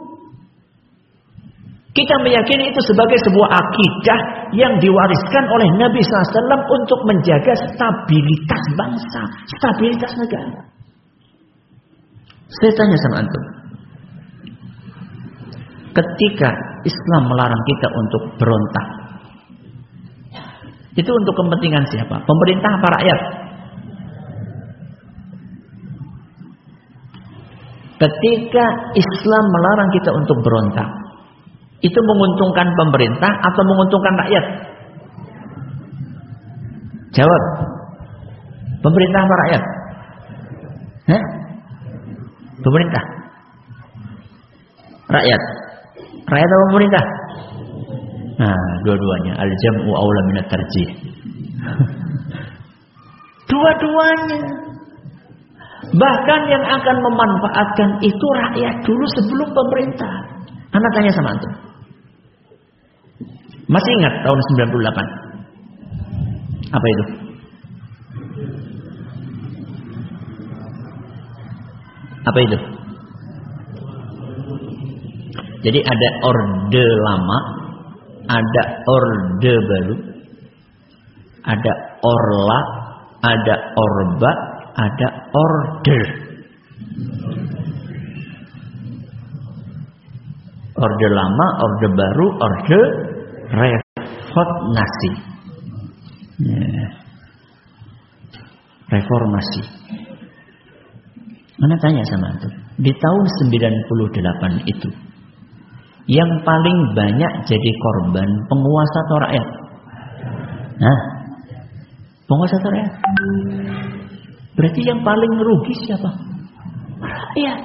Kita meyakini itu sebagai sebuah akidah yang diwariskan oleh Nabi shallallahu alaihi wasallam untuk menjaga stabilitas bangsa, stabilitas negara. Saya tanya sama antum, ketika Islam melarang kita untuk berontak, itu untuk kepentingan siapa? Pemerintah apa rakyat? Ketika Islam melarang kita untuk berontak, itu menguntungkan pemerintah atau menguntungkan rakyat? Jawab. Pemerintah apa rakyat? Hah? Pemerintah. Rakyat. Rakyat atau pemerintah? Nah, dua-duanya. Al-jam'u aula minat tarjih. Dua-duanya. Bahkan yang akan memanfaatkan itu rakyat dulu sebelum pemerintah. Anak tanya sama antum. Masih ingat tahun sembilan puluh delapan? Apa itu? Apa itu? Jadi ada orde lama, ada orde baru, ada orla, ada orba, ada order. Orde lama, orde baru, orde reformasi. Ya. Reformasi. Mana tanya sama itu? Di tahun sembilan puluh delapan itu, yang paling banyak jadi korban penguasa atau rakyat? Nah, penguasa atau rakyat? Berarti yang paling rugi siapa? Rakyat.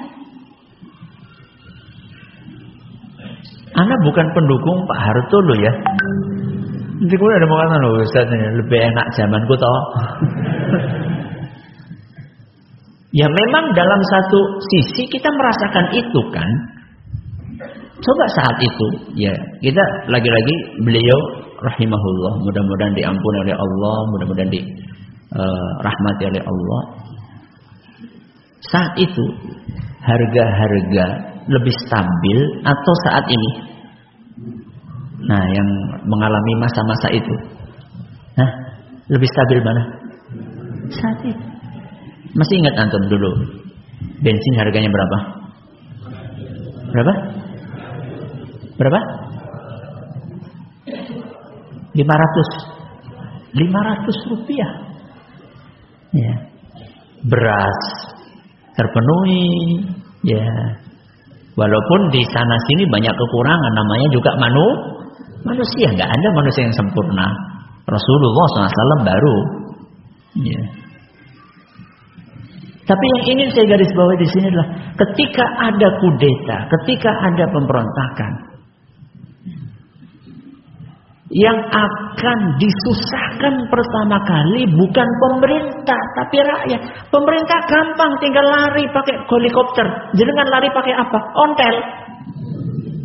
Anak bukan pendukung Pak Harto loh ya. Nanti gue ada mau kata loh, Ustaz ini lebih enak zamanku toh. Ya memang dalam satu sisi kita merasakan itu kan. Coba saat itu, ya kita lagi-lagi beliau rahimahullah, mudah-mudahan diampuni oleh Allah, mudah-mudahan dirahmati uh, oleh Allah. Saat itu harga-harga lebih stabil atau saat ini? Nah, yang mengalami masa-masa itu, nah, lebih stabil mana? Saat itu. Masih ingat antum dulu bensin harganya berapa? Berapa? Berapa? lima ratus. lima ratus rupiah. Ya. Beras terpenuhi, ya. Walaupun di sana sini banyak kekurangan, namanya juga manu, manusia, nggak ada manusia yang sempurna. Rasulullah shallallahu alaihi wasallam baru. Ya. Tapi yang ingin saya garis bawahi di sini adalah ketika ada kudeta, ketika ada pemberontakan, yang akan disusahkan pertama kali bukan pemerintah tapi rakyat. Pemerintah gampang, tinggal lari pakai helikopter. Jenengan lari pakai apa? Ontel.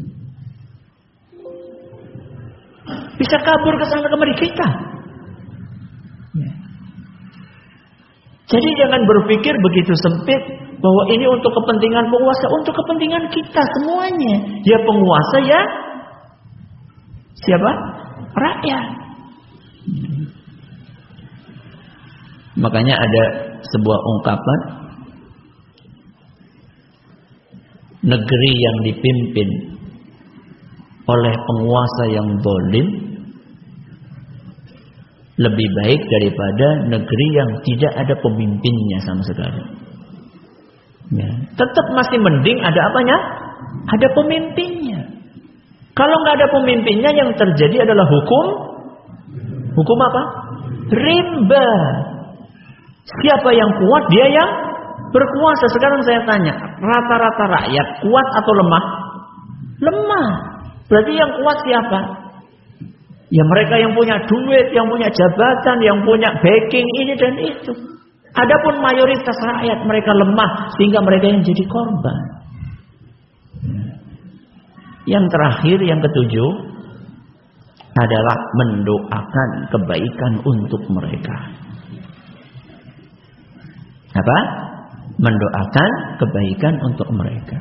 Bisa kabur ke sana kemari kita. Jadi jangan berpikir begitu sempit bahwa ini untuk kepentingan penguasa, untuk kepentingan kita semuanya. Ya penguasa ya siapa? Rakyat. Makanya ada sebuah ungkapan, negeri yang dipimpin oleh penguasa yang zalim lebih baik daripada negeri yang tidak ada pemimpinnya sama sekali. Ya, tetap masih mending ada apanya? Ada pemimpinnya. Kalau nggak ada pemimpinnya, yang terjadi adalah hukum, hukum apa? Rimba. Siapa yang kuat, dia yang berkuasa. Sekarang saya tanya, rata-rata rakyat kuat atau lemah? Lemah. Berarti yang kuat siapa? Ya mereka yang punya duit, yang punya jabatan, yang punya backing ini dan itu. Adapun mayoritas rakyat mereka lemah sehingga mereka yang jadi korban. Yang terakhir, yang ketujuh adalah mendoakan kebaikan untuk mereka. Apa? Mendoakan kebaikan untuk mereka.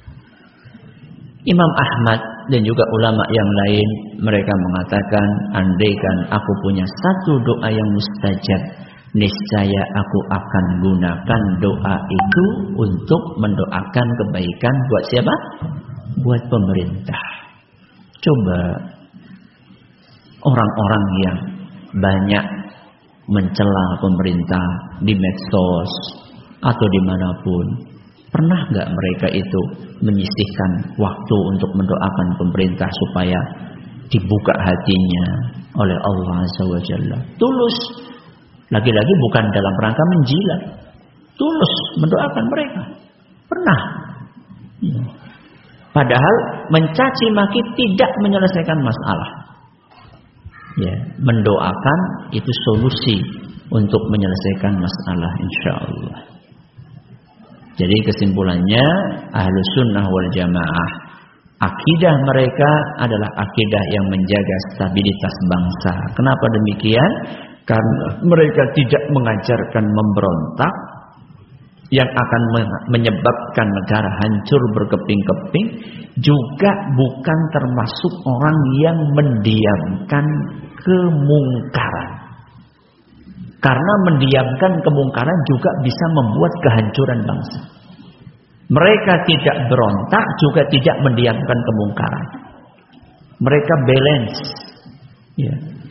Imam Ahmad dan juga ulama yang lain, mereka mengatakan, andaikan aku punya satu doa yang mustajab, niscaya aku akan gunakan doa itu untuk mendoakan kebaikan buat siapa? Buat pemerintah. Coba orang-orang yang banyak mencela pemerintah di medsos atau dimanapun, pernah nggak mereka itu menyisihkan waktu untuk mendoakan pemerintah supaya dibuka hatinya oleh Allah Azza wa Jalla? Tulus. Lagi-lagi bukan dalam rangka menjilat. Tulus mendoakan mereka. Pernah. Ya. Padahal mencaci maki tidak menyelesaikan masalah. Ya, mendoakan itu solusi untuk menyelesaikan masalah, insya Allah. Jadi kesimpulannya, Ahlus Sunnah wal Jamaah, akidah mereka adalah akidah yang menjaga stabilitas bangsa. Kenapa demikian? Karena mereka tidak mengajarkan memberontak yang akan menyebabkan negara hancur berkeping-keping, juga bukan termasuk orang yang mendiamkan kemungkaran. Karena mendiamkan kemungkaran juga bisa membuat kehancuran bangsa. Mereka tidak berontak, juga tidak mendiamkan kemungkaran. Mereka balance, ya,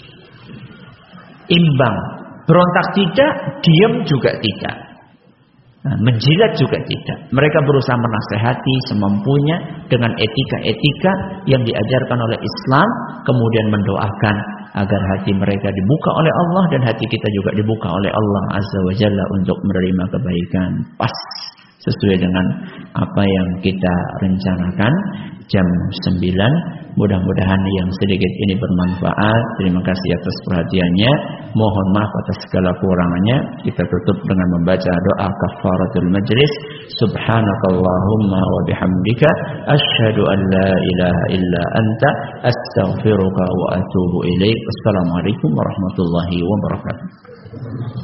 imbang. Berontak tidak, diam juga tidak. Nah, menjilat juga tidak. Mereka berusaha menasehati semampunya dengan etika-etika yang diajarkan oleh Islam, kemudian mendoakan agar hati mereka dibuka oleh Allah dan hati kita juga dibuka oleh Allah Azza wa Jalla untuk menerima kebaikan. Pas sesuai dengan apa yang kita rencanakan jam sembilan. Mudah-mudahan yang sedikit ini bermanfaat. Terima kasih atas perhatiannya. Mohon maaf atas segala kekurangannya. Kita tutup dengan membaca doa kafaratul majlis. Subhanakallahumma wa bihamdika asyhadu an la ilaha illa anta astaghfiruka wa atubu ilaik. Assalamualaikum warahmatullahi wabarakatuh.